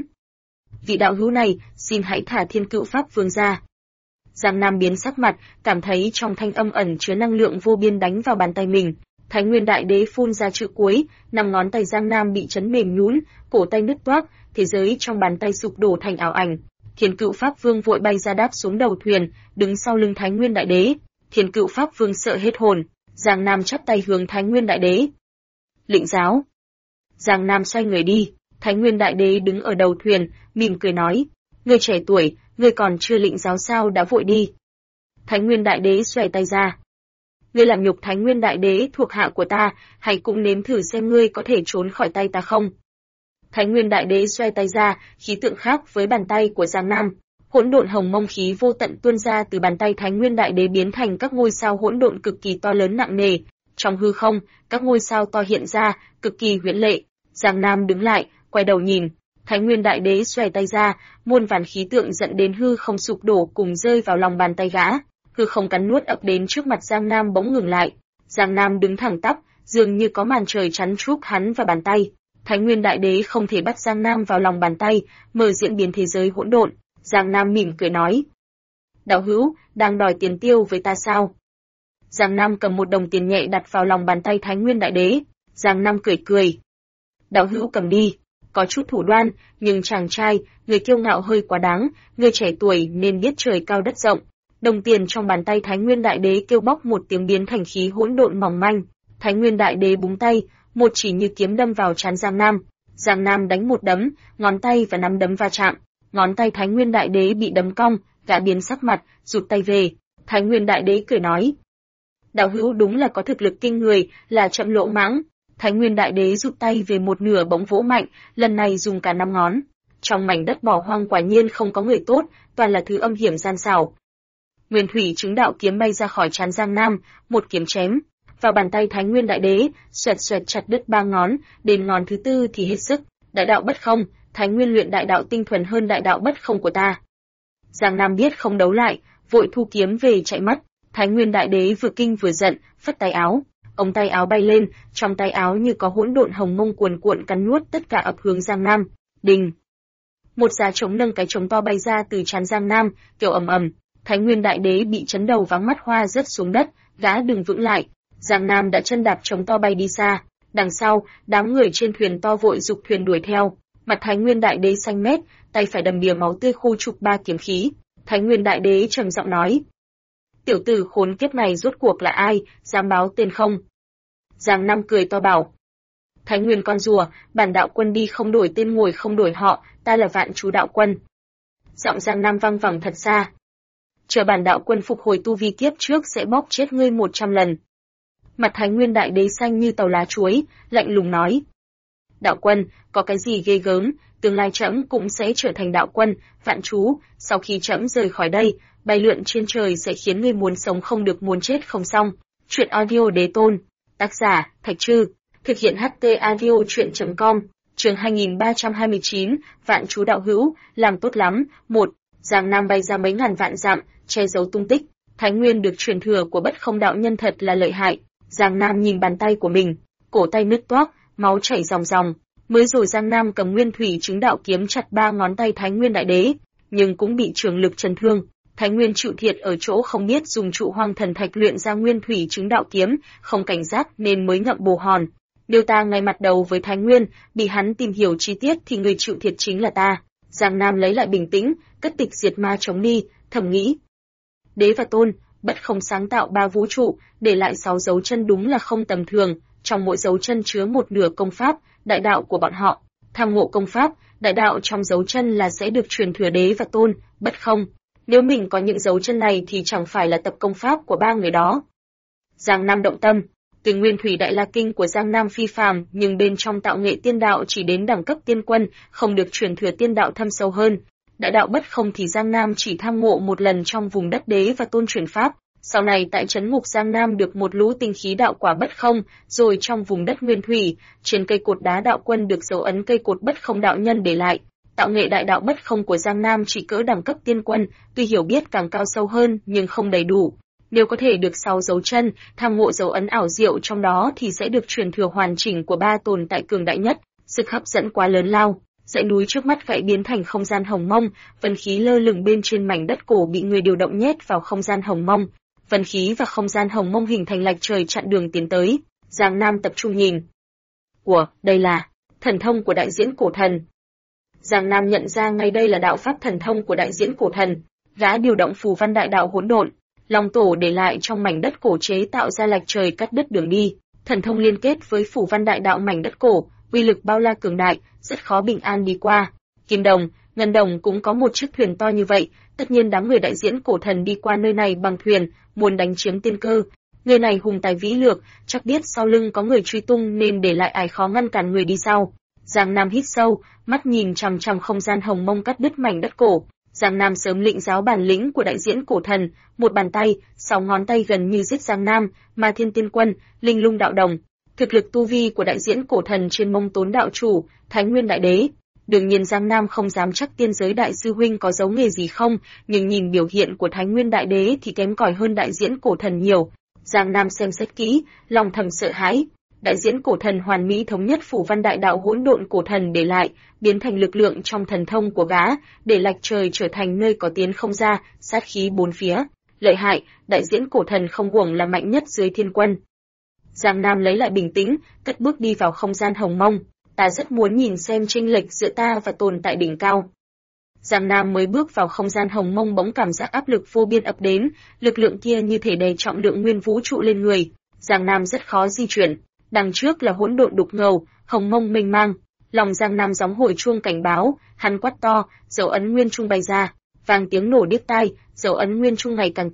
Vị đạo hữu này, xin hãy thả Thiên Cựu Pháp Vương ra. Giang Nam biến sắc mặt, cảm thấy trong thanh âm ẩn chứa năng lượng vô biên đánh vào bàn tay mình. Thái Nguyên đại đế phun ra chữ cuối, 5 ngón tay Giang Nam bị chấn mềm nhũn, cổ tay nứt toác, thế giới trong bàn tay sụp đổ thành ảo ảnh. Thiên Cựu Pháp Vương vội bay ra đáp xuống đầu thuyền, đứng sau lưng Thái Nguyên đại đế. Thiên Cựu Pháp Vương sợ hết hồn, Giang Nam chắp tay hướng Thái Nguyên đại đế. Lĩnh giáo. Giang Nam xoay người đi, Thái Nguyên đại đế đứng ở đầu thuyền, mỉm cười nói: Người trẻ tuổi, người còn chưa lĩnh giáo sao đã vội đi. Thái Nguyên đại đế xòe tay ra: Ngươi làm nhục Thái Nguyên đại đế thuộc hạ của ta, hãy cũng nếm thử xem ngươi có thể trốn khỏi tay ta không. Thái Nguyên đại đế xoay tay ra, khí tượng khác với bàn tay của Giang Nam. Hỗn độn hồng mông khí vô tận tuôn ra từ bàn tay Thái Nguyên đại đế biến thành các ngôi sao hỗn độn cực kỳ to lớn nặng nề. Trong hư không, các ngôi sao to hiện ra, cực kỳ huyễn lệ. Giang Nam đứng lại, quay đầu nhìn, Thái Nguyên đại đế xòe tay ra, muôn vàn khí tượng dẫn đến hư không sụp đổ cùng rơi vào lòng bàn tay gã. Hư không cắn nuốt ập đến trước mặt Giang Nam bỗng ngừng lại. Giang Nam đứng thẳng tắp, dường như có màn trời chắn chúc hắn và bàn tay. Thái Nguyên đại đế không thể bắt Giang Nam vào lòng bàn tay, mở diễn biến thế giới hỗn độn. Giang Nam mỉm cười nói: Đạo hữu, đang đòi tiền tiêu với ta sao? Giang Nam cầm một đồng tiền nhẹ đặt vào lòng bàn tay Thái Nguyên đại đế. Giang Nam cười cười: Đạo hữu cầm đi. Có chút thủ đoan, nhưng chàng trai, người kiêu ngạo hơi quá đáng, người trẻ tuổi nên biết trời cao đất rộng. Đồng tiền trong bàn tay Thái Nguyên đại đế kêu bóc một tiếng biến thành khí hỗn độn mỏng manh. Thái Nguyên đại đế búng tay, một chỉ như kiếm đâm vào trán Giang Nam. Giang Nam đánh một đấm, ngón tay và nắm đấm va chạm. Ngón tay Thái Nguyên đại đế bị đấm cong, gã biến sắc mặt, rụt tay về. Thái Nguyên Đại Đế cười nói. Đạo hữu đúng là có thực lực kinh người, là chậm lỗ mãng. Thái Nguyên Đại Đế rút tay về một nửa bỗng vỗ mạnh, lần này dùng cả 5 ngón. Trong mảnh đất bỏ hoang quả nhiên không có người tốt, toàn là thứ âm hiểm gian xảo. Nguyên thủy chứng đạo kiếm bay ra khỏi trán Giang Nam, một kiếm chém vào bàn tay Thái Nguyên Đại Đế, xoẹt xoẹt chặt đứt 3 ngón, đến ngón thứ 4 thì hết sức. Đại đạo bất không, Thái Nguyên luyện đại đạo tinh thuần hơn đại đạo bất không của ta. Giang Nam biết không đấu lại, vội thu kiếm về chạy mất. Thái Nguyên Đại Đế vừa kinh vừa giận, phất tay áo, ống tay áo bay lên, trong tay áo như có hỗn độn hồng mông cuồn cuộn cắn nuốt tất cả ập hướng Giang Nam. Đình! Một giá trống nâng cái trống to bay ra từ trán Giang Nam, kiểu ầm ầm. Thái Nguyên Đại Đế bị chấn đầu váng mắt hoa rớt xuống đất, gã đừng vững lại. Giang Nam đã chân đạp trống to bay đi xa. Đằng sau, đám người trên thuyền to vội giục thuyền đuổi theo. Mặt Thái Nguyên Đại Đế xanh mét, tay phải đầm đìa máu tươi khu trục 3 kiếm khí. Thái Nguyên Đại Đế trầm giọng nói: tiểu tử khốn kiếp này rốt cuộc là ai, dám báo tên không? Giang Nam cười to bảo: Thái Nguyên con rùa, bản đạo quân đi không đổi tên ngồi không đổi họ, ta là Vạn Chú đạo quân. Giọng Giang Nam vang vẳng thật xa. Chờ bản đạo quân phục hồi tu vi kiếp trước sẽ bóp chết ngươi 100 lần. Mặt Thái Nguyên Đại Đế xanh như tàu lá chuối, lạnh lùng nói: đạo quân, có cái gì ghê gớm, tương lai trẫm cũng sẽ trở thành đạo quân, Vạn Chú, sau khi trẫm rời khỏi đây, bay lượn trên trời sẽ khiến ngươi muốn sống không được muốn chết không xong. Truyện audio Đế Tôn, tác giả Thạch Trư, thực hiện HT audio truyện.com, chương 2329, Vạn Chú đạo hữu, làm tốt lắm. 1. Giang Nam bay ra mấy ngàn vạn dặm, che giấu tung tích. Thái Nguyên được truyền thừa của Bất Không đạo nhân thật là lợi hại. Giang Nam nhìn bàn tay của mình, cổ tay nứt toác, máu chảy ròng ròng. Mới rồi Giang Nam cầm Nguyên thủy chứng đạo kiếm chặt 3 ngón tay Thái Nguyên Đại Đế, nhưng cũng bị trường lực chấn thương. Thái Nguyên chịu thiệt ở chỗ không biết dùng trụ hoang thần thạch luyện ra Nguyên thủy chứng đạo kiếm, không cảnh giác nên mới ngậm bồ hòn. Nếu ta ngay mặt đầu với Thái Nguyên, bị hắn tìm hiểu chi tiết thì người chịu thiệt chính là ta. Giang Nam lấy lại bình tĩnh, cất tịch diệt ma chống đi, thầm nghĩ: Đế và Tôn, Bất Không sáng tạo 3 vũ trụ, để lại 6 dấu chân đúng là không tầm thường, trong mỗi dấu chân chứa một nửa công pháp, đại đạo của bọn họ. Tham ngộ công pháp, đại đạo trong dấu chân là sẽ được truyền thừa Đế và Tôn, Bất Không. Nếu mình có những dấu chân này thì chẳng phải là tập công pháp của 3 người đó. Giang Nam động tâm. Từ Nguyên thủy đại la kinh của Giang Nam phi phàm, nhưng bên trong tạo nghệ tiên đạo chỉ đến đẳng cấp tiên quân, không được truyền thừa tiên đạo thâm sâu hơn. Đại đạo Bất Không thì Giang Nam chỉ tham ngộ một lần trong vùng đất Đế và Tôn truyền pháp. Sau này tại trấn ngục Giang Nam được một lũ tinh khí đạo quả Bất Không, rồi trong vùng đất Nguyên thủy, trên cây cột đá đạo quân được dấu ấn cây cột Bất Không đạo nhân để lại. Tạo nghệ đại đạo Bất Không của Giang Nam chỉ cỡ đẳng cấp tiên quân, tuy hiểu biết càng cao sâu hơn nhưng không đầy đủ. Nếu có thể được 6 dấu chân, tham ngộ dấu ấn ảo diệu trong đó thì sẽ được truyền thừa hoàn chỉnh của 3 tồn tại cường đại nhất, sức hấp dẫn quá lớn lao. Dãy núi trước mắt gãy biến thành không gian hồng mông, vân khí lơ lửng bên trên mảnh đất cổ bị người điều động nhét vào không gian hồng mông. Vân khí và không gian hồng mông hình thành lạch trời chặn đường tiến tới. Giang Nam tập trung nhìn. Đây là thần thông của đại diễn cổ thần. Giang Nam nhận ra ngay đây là đạo pháp thần thông của đại diễn cổ thần. Gã điều động phù văn đại đạo hỗn độn, Long Tổ để lại trong mảnh đất cổ chế tạo ra lạch trời cắt đứt đường đi. Thần thông liên kết với phù văn đại đạo mảnh đất cổ, uy lực bao la cường đại, rất khó bình an đi qua. Kim Đồng, Ngân Đồng cũng có một chiếc thuyền to như vậy, tất nhiên đám người đại diễn cổ thần đi qua nơi này bằng thuyền, muốn đánh chiếm tiên cơ. Người này hùng tài vĩ lược, chắc biết sau lưng có người truy tung nên để lại ải khó ngăn cản người đi sau. Giang Nam hít sâu, mắt nhìn chằm chằm không gian hồng mông cắt đứt mảnh đất cổ. Giang Nam sớm lĩnh giáo bản lĩnh của đại diễn cổ thần, một bàn tay, 6 ngón tay gần như giết Giang Nam, Ma Thiên Tiên Quân, Linh Lung đạo đồng. Thực lực tu vi của đại diễn cổ thần trên Mông Tốn đạo chủ, Thái Nguyên đại đế. Đương nhiên Giang Nam không dám chắc tiên giới đại sư huynh có giấu nghề gì không, nhưng nhìn biểu hiện của Thái Nguyên đại đế thì kém cỏi hơn đại diễn cổ thần nhiều. Giang Nam xem xét kỹ, lòng thầm sợ hãi. Đại diễn cổ thần hoàn mỹ thống nhất phủ văn đại đạo hỗn độn cổ thần để lại, biến thành lực lượng trong thần thông của gã, để lạch trời trở thành nơi có tiến không ra, sát khí bốn phía. Lợi hại, đại diễn cổ thần không uổng là mạnh nhất dưới thiên quân. Giang Nam lấy lại bình tĩnh, cất bước đi vào không gian hồng mông. Ta rất muốn nhìn xem chênh lệch giữa ta và tồn tại đỉnh cao. Giang Nam mới bước vào không gian hồng mông bỗng cảm giác áp lực vô biên ập đến, lực lượng kia như thể đè trọng lượng nguyên vũ trụ lên người. Giang Nam rất khó di chuyển. Đằng trước là hỗn độn đục ngầu, hồng mông mênh mang. Lòng Giang Nam gióng hồi chuông cảnh báo, hắn quát to, dấu ấn nguyên trung bay ra, vang tiếng nổ điếc tai, dấu ấn nguyên trung ngày càng to,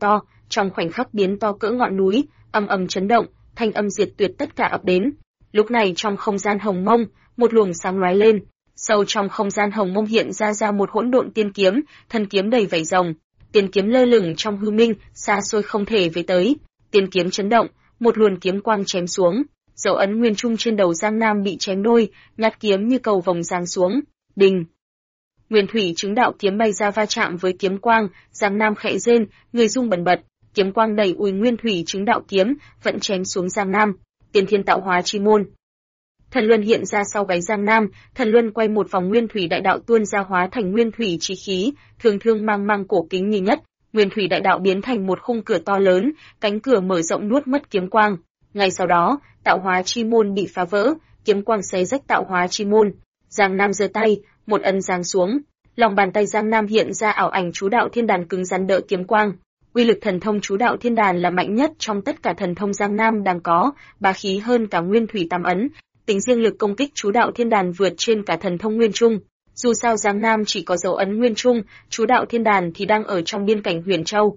trong khoảnh khắc biến to cỡ ngọn núi, ầm ầm chấn động, thanh âm diệt tuyệt tất cả ập đến. Lúc này trong không gian hồng mông, một luồng sáng lóe lên, sâu trong không gian hồng mông hiện ra một hỗn độn tiên kiếm, thân kiếm đầy vảy rồng, tiên kiếm lơ lửng trong hư minh, xa xôi không thể với tới. Tiên kiếm chấn động, một luồng kiếm quang chém xuống, dấu ấn nguyên trung trên đầu Giang Nam bị chém đôi, nhát kiếm như cầu vồng giáng xuống. Đình. Nguyên thủy chứng đạo kiếm bay ra va chạm với kiếm quang, Giang Nam khẽ rên, người rung bần bật, kiếm quang đẩy ùi nguyên thủy chứng đạo kiếm, vẫn chém xuống Giang Nam. Tiên thiên tạo hóa chi môn. Thần luân hiện ra sau gáy Giang Nam, thần luân quay một vòng nguyên thủy đại đạo tuôn ra hóa thành nguyên thủy chi khí, thường thường mang mang cổ kính nghi nhất. Nguyên thủy đại đạo biến thành một khung cửa to lớn, cánh cửa mở rộng nuốt mất kiếm quang. Ngay sau đó, tạo hóa chi môn bị phá vỡ, kiếm quang xé rách tạo hóa chi môn. Giang Nam giơ tay, một ấn giáng xuống, lòng bàn tay Giang Nam hiện ra ảo ảnh chú đạo thiên đàn cứng rắn đỡ kiếm quang. Uy lực thần thông chú đạo thiên đàn là mạnh nhất trong tất cả thần thông Giang Nam đang có, bá khí hơn cả nguyên thủy tam ấn. Tính riêng lực công kích chú đạo thiên đàn vượt trên cả thần thông nguyên trung. Dù sao Giang Nam chỉ có dấu ấn nguyên trung, chú đạo thiên đàn thì đang ở trong biên cảnh Huyền Châu.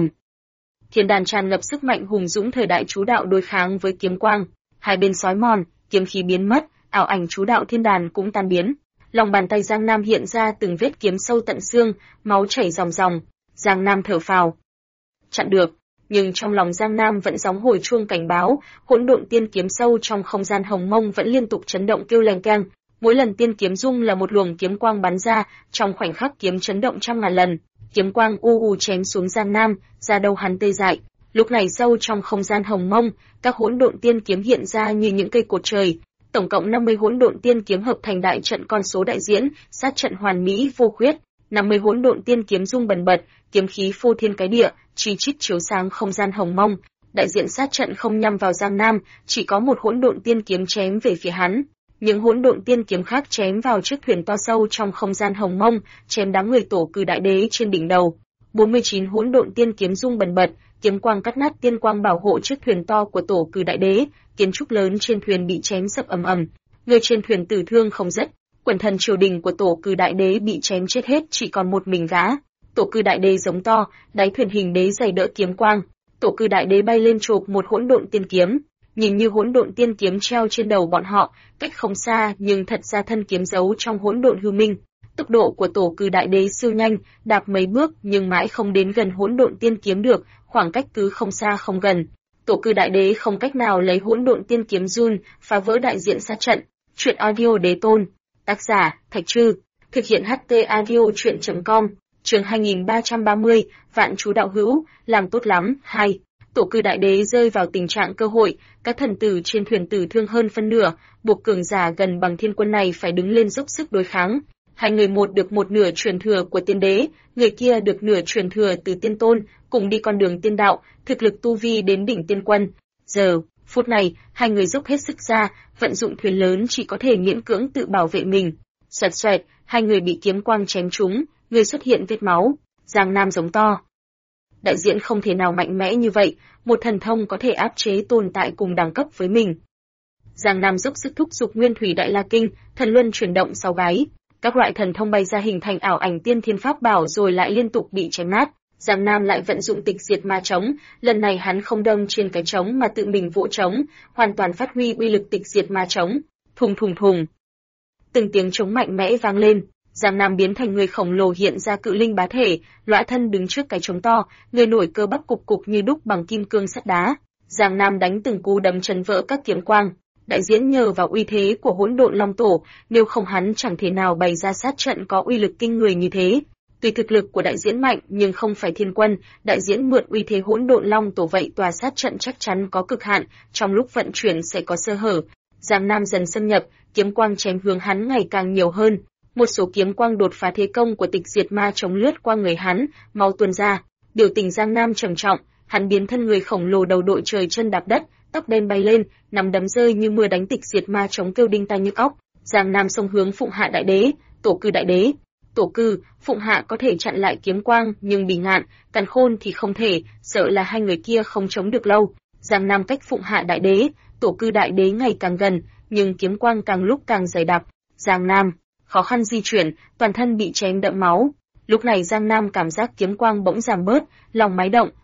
Thiên đàn tràn ngập sức mạnh hùng dũng thời đại chú đạo đối kháng với kiếm quang, hai bên xói mòn, kiếm khí biến mất, ảo ảnh chú đạo thiên đàn cũng tan biến. Lòng bàn tay Giang Nam hiện ra từng vết kiếm sâu tận xương, máu chảy ròng ròng. Giang Nam thở phào. Chặn được, nhưng trong lòng Giang Nam vẫn gióng hồi chuông cảnh báo, hỗn độn tiên kiếm sâu trong không gian hồng mông vẫn liên tục chấn động kêu leng keng. Mỗi lần tiên kiếm rung là một luồng kiếm quang bắn ra, trong khoảnh khắc kiếm chấn động trăm ngàn lần. Kiếm quang u chém xuống Giang Nam, ra đầu hắn tê dại. Lúc này sâu trong không gian hồng mông, các hỗn độn tiên kiếm hiện ra như những cây cột trời. Tổng cộng 50 hỗn độn tiên kiếm hợp thành đại trận con số đại diễn, sát trận hoàn mỹ vô khuyết. 50 hỗn độn tiên kiếm rung bần bật, kiếm khí phô thiên cái địa, chi chít chiếu sáng không gian hồng mông. Đại diện sát trận không nhắm vào Giang Nam, chỉ có một hỗn độn tiên kiếm chém về phía hắn. Những hỗn độn tiên kiếm khác chém vào chiếc thuyền to sâu trong không gian hồng mông, chém đám người tổ cử đại đế trên đỉnh đầu. 49 hỗn độn tiên kiếm rung bần bật, kiếm quang cắt nát tiên quang bảo hộ chiếc thuyền to của tổ cử đại đế, kiến trúc lớn trên thuyền bị chém sập ầm ầm. Người trên thuyền tử thương không dứt, quần thần triều đình của tổ cử đại đế bị chém chết hết, chỉ còn một mình gã. Tổ cử đại đế giống to, đáy thuyền hình đế giày đỡ kiếm quang. Tổ cử đại đế bay lên chộp một hỗn độn tiên kiếm, nhìn như hỗn độn tiên kiếm treo trên đầu bọn họ, cách không xa nhưng thật ra thân kiếm giấu trong hỗn độn hư minh. Tốc độ của tổ cử đại đế siêu nhanh, đạp mấy bước nhưng mãi không đến gần hỗn độn tiên kiếm được, khoảng cách cứ không xa không gần. Tổ cử đại đế không cách nào lấy hỗn độn tiên kiếm run, phá vỡ đại diện sát trận. Truyện audio đế tôn. Tác giả, Thạch Trư. Thực hiện HT audio truyện.com. Chương 2330, Vạn chú đạo hữu, làm tốt lắm. 2. Tổ cử đại đế rơi vào tình trạng cơ hội, các thần tử trên thuyền tử thương hơn phân nửa, buộc cường giả gần bằng thiên quân này phải đứng lên dốc sức đối kháng. Hai người một được một nửa truyền thừa của tiên đế, người kia được nửa truyền thừa từ tiên tôn, cùng đi con đường tiên đạo, thực lực tu vi đến đỉnh tiên quân. Giờ, phút này, hai người dốc hết sức ra, vận dụng thuyền lớn chỉ có thể miễn cưỡng tự bảo vệ mình. Xoẹt xoẹt, hai người bị kiếm quang chém trúng, người xuất hiện vết máu. Giang Nam giống to. Đại diện không thể nào mạnh mẽ như vậy, một thần thông có thể áp chế tồn tại cùng đẳng cấp với mình. Giang Nam dốc sức thúc giục nguyên thủy đại la kinh, thần luân chuyển động sau gáy. Các loại thần thông bay ra hình thành ảo ảnh tiên thiên pháp bảo rồi lại liên tục bị chém nát. Giang Nam lại vận dụng tịch diệt ma trống, lần này hắn không đâm trên cái trống mà tự mình vỗ trống, hoàn toàn phát huy uy lực tịch diệt ma trống. Thùng thùng thùng. Từng tiếng trống mạnh mẽ vang lên, Giang Nam biến thành người khổng lồ hiện ra cự linh bá thể, lõa thân đứng trước cái trống to, người nổi cơ bắp cục cục như đúc bằng kim cương sắt đá. Giang Nam đánh từng cú đấm chấn vỡ các kiếm quang. Đại diễn nhờ vào uy thế của hỗn độn long tổ, nếu không hắn chẳng thể nào bày ra sát trận có uy lực kinh người như thế. Tuy thực lực của đại diễn mạnh nhưng không phải thiên quân, đại diễn mượn uy thế hỗn độn long tổ vậy tòa sát trận chắc chắn có cực hạn, trong lúc vận chuyển sẽ có sơ hở. Giang Nam dần xâm nhập, kiếm quang chém hướng hắn ngày càng nhiều hơn. Một số kiếm quang đột phá thế công của tịch diệt ma chống lướt qua người hắn, máu tuôn ra. Biểu tình Giang Nam trầm trọng, hắn biến thân người khổng lồ đầu đội trời chân đạp đất, tóc đen bay lên, nắm đấm rơi như mưa đánh tịch diệt ma chống kêu đinh tai nhức óc. Giang Nam xông hướng Phụng Hạ đại đế, Tổ Cư đại đế. Tổ Cư, Phụng Hạ có thể chặn lại kiếm quang, nhưng Bì Ngạn, Càn Khôn thì không thể, sợ là hai người kia không chống được lâu. Giang Nam cách Phụng Hạ đại đế, Tổ Cư đại đế ngày càng gần, nhưng kiếm quang càng lúc càng dày đặc. Giang Nam khó khăn di chuyển, toàn thân bị chém đẫm máu. Lúc này Giang Nam cảm giác kiếm quang bỗng giảm bớt, lòng máy động,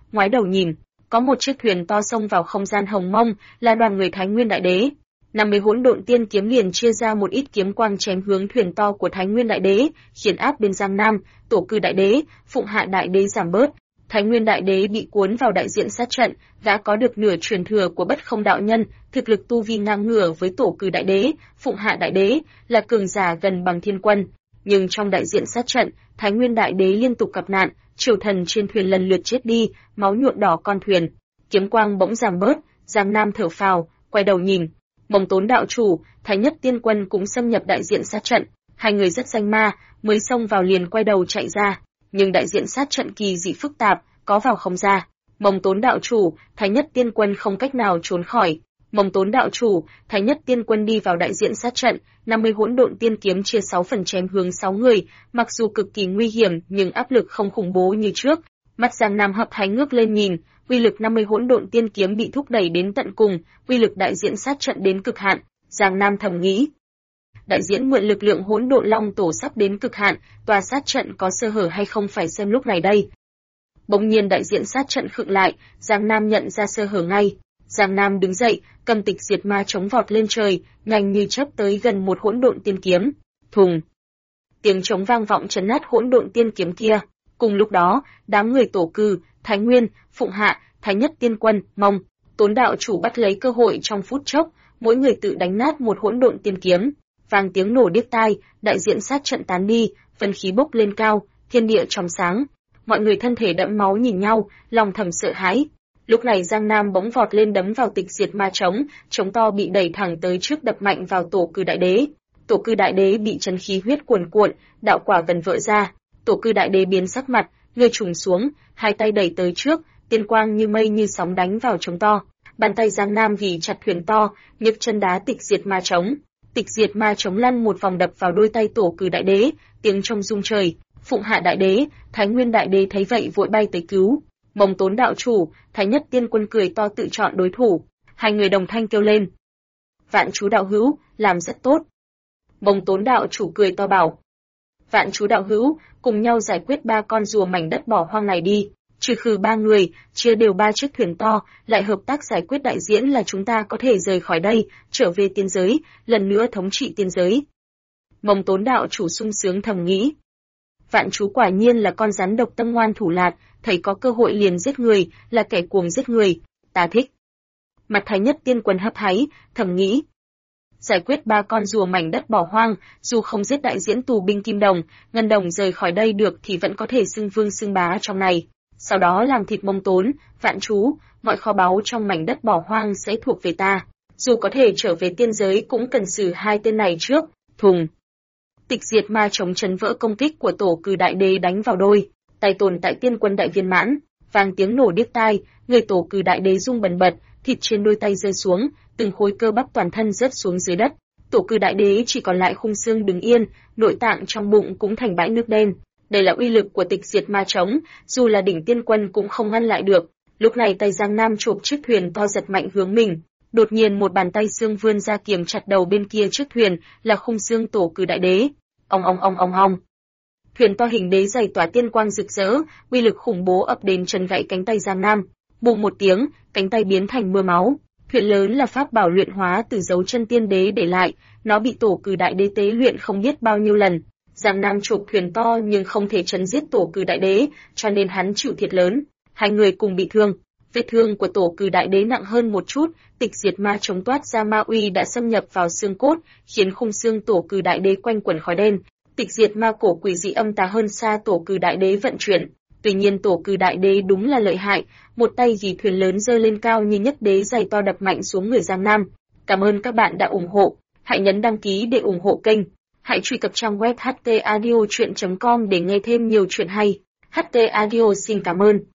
ngoái đầu nhìn, có một chiếc thuyền to xông vào không gian hồng mông, là đoàn người Thái Nguyên Đại Đế. 50 hỗn độn tiên kiếm liền chia ra một ít kiếm quang chém hướng thuyền to của Thái Nguyên Đại Đế, khiến áp bên Giang Nam, Tổ Cư Đại Đế, Phụng Hạ Đại Đế giảm bớt. Thái Nguyên Đại Đế bị cuốn vào đại diện sát trận, đã có được nửa truyền thừa của Bất Không đạo nhân, thực lực tu vi ngang ngửa với Tổ Cư Đại Đế, Phụng Hạ Đại Đế, là cường giả gần bằng thiên quân. Nhưng trong đại diện sát trận, Thái Nguyên Đại Đế liên tục gặp nạn, triều thần trên thuyền lần lượt chết đi, máu nhuộm đỏ con thuyền. Kiếm quang bỗng giảm bớt, Giang Nam thở phào, quay đầu nhìn. Mông Tốn đạo chủ, Thái Nhất Tiên Quân cũng xâm nhập đại diện sát trận, hai người rất danh ma, mới xông vào liền quay đầu chạy ra, nhưng đại diện sát trận kỳ dị phức tạp, có vào không ra. Mông Tốn đạo chủ, Thái Nhất Tiên Quân không cách nào trốn khỏi. Mông Tốn đạo chủ, Thái Nhất Tiên Quân đi vào đại diện sát trận, 50 hỗn độn tiên kiếm chia 6 phần chém hướng 6 người, mặc dù cực kỳ nguy hiểm nhưng áp lực không khủng bố như trước. Mắt Giang Nam hấp háy ngước lên nhìn, uy lực 50 hỗn độn tiên kiếm bị thúc đẩy đến tận cùng, uy lực đại diện sát trận đến cực hạn. Giang Nam thầm nghĩ, đại diễn mượn lực lượng hỗn độn long tổ sắp đến cực hạn, tòa sát trận có sơ hở hay không phải xem lúc này đây. Bỗng nhiên đại diện sát trận khựng lại, Giang Nam nhận ra sơ hở ngay. Giang Nam đứng dậy, cầm tịch diệt ma chống vọt lên trời, nhanh như chớp tới gần một hỗn độn tiên kiếm. Thùng! Tiếng trống vang vọng chấn nát hỗn độn tiên kiếm kia. Cùng lúc đó, đám người Tổ Cư, Thái Nguyên, Phụng Hạ, Thái Nhất Tiên Quân, Mông Tốn đạo chủ bắt lấy cơ hội trong phút chốc, mỗi người tự đánh nát một hỗn độn tiên kiếm. Vang tiếng nổ điếc tai, đại diện sát trận tán đi, vân khí bốc lên cao, thiên địa trong sáng. Mọi người thân thể đẫm máu nhìn nhau, lòng thầm sợ hãi. Lúc này Giang Nam bỗng vọt lên đấm vào tịch diệt ma trống to bị đẩy thẳng tới trước đập mạnh vào Tổ Cư Đại Đế. Tổ Cư Đại Đế bị chân khí huyết cuồn cuộn, đạo quả vần vỡ ra. Tổ Cư Đại Đế biến sắc mặt, người trùng xuống, hai tay đẩy tới trước, tiên quang như mây như sóng đánh vào trống to. Bàn tay Giang Nam ghi chặt thuyền to, nhấc chân đá tịch diệt ma trống. Tịch diệt ma trống lăn một vòng đập vào đôi tay Tổ Cư Đại Đế, tiếng trong rung trời. Phụng Hạ Đại Đế, Thái Nguyên Đại Đế thấy vậy vội bay tới cứu. Mông Tốn đạo chủ, Thái Nhất Tiên Quân cười to tự chọn đối thủ. Hai người đồng thanh kêu lên. Vạn chú đạo hữu, làm rất tốt. Mông Tốn đạo chủ cười to bảo. Vạn chú đạo hữu, cùng nhau giải quyết 3 con rùa mảnh đất bỏ hoang này đi. Trừ khử 3 người, chia đều 3 chiếc thuyền to, lại hợp tác giải quyết đại diễn là chúng ta có thể rời khỏi đây, trở về tiên giới, lần nữa thống trị tiên giới. Mông Tốn đạo chủ sung sướng thầm nghĩ. Vạn chú quả nhiên là con rắn độc tâm ngoan thủ lạt, thấy có cơ hội liền giết người, là kẻ cuồng giết người, ta thích. Mặt Thái Nhất Tiên Quân hấp háy, thầm nghĩ. Giải quyết 3 con rùa mảnh đất bỏ hoang, dù không giết đại diễn tù binh Kim Đồng, Ngân Đồng rời khỏi đây được thì vẫn có thể xưng vương xưng bá trong này. Sau đó làm thịt Mông Tốn, Vạn chú, mọi kho báu trong mảnh đất bỏ hoang sẽ thuộc về ta. Dù có thể trở về tiên giới cũng cần xử 2 tên này trước. Thùng! Tịch diệt ma chống chấn vỡ công kích của Tổ Cư Đại Đế đánh vào đôi tay tồn tại tiên quân đại viên mãn, vang tiếng nổ điếc tai, người Tổ Cư Đại Đế rung bần bật, thịt trên đôi tay rơi xuống, từng khối cơ bắp toàn thân rớt xuống dưới đất. Tổ Cư Đại Đế chỉ còn lại khung xương đứng yên, nội tạng trong bụng cũng thành bãi nước đen. Đây là uy lực của tịch diệt ma trống, dù là đỉnh tiên quân cũng không ngăn lại được. Lúc này tay Giang Nam chộp chiếc thuyền to giật mạnh hướng mình. Đột nhiên một bàn tay xương vươn ra kiềm chặt đầu bên kia chiếc thuyền, là khung xương Tổ Cư Đại Đế. Ong ong ong ong ong. Thuyền to hình đế dày tỏa tiên quang rực rỡ, uy lực khủng bố ập đến chân gãy cánh tay Giang Nam. Bùng một tiếng, cánh tay biến thành mưa máu. Thuyền lớn là pháp bảo luyện hóa từ dấu chân tiên đế để lại, nó bị Tổ Cư Đại Đế tế luyện không biết bao nhiêu lần. Giang Nam chộp thuyền to nhưng không thể chấn giết Tổ Cư Đại Đế, cho nên hắn chịu thiệt lớn. Hai người cùng bị thương. Vết thương của Tổ Cư Đại Đế nặng hơn một chút, tịch diệt ma chống toát ra ma uy đã xâm nhập vào xương cốt, khiến khung xương Tổ Cư Đại Đế quanh quẩn khói đen. Tịch diệt ma cổ quỷ dị âm tà hơn xa Tổ Cư Đại Đế vận chuyển. Tuy nhiên Tổ Cư Đại Đế đúng là lợi hại, một tay ghi thuyền lớn giơ lên cao như nhất đế giày to đập mạnh xuống người Giang Nam. Cảm ơn các bạn đã ủng hộ. Hãy nhấn đăng ký để ủng hộ kênh. Hãy truy cập trang web htaudio.com để nghe thêm nhiều chuyện hay. HT Audio xin cảm ơn.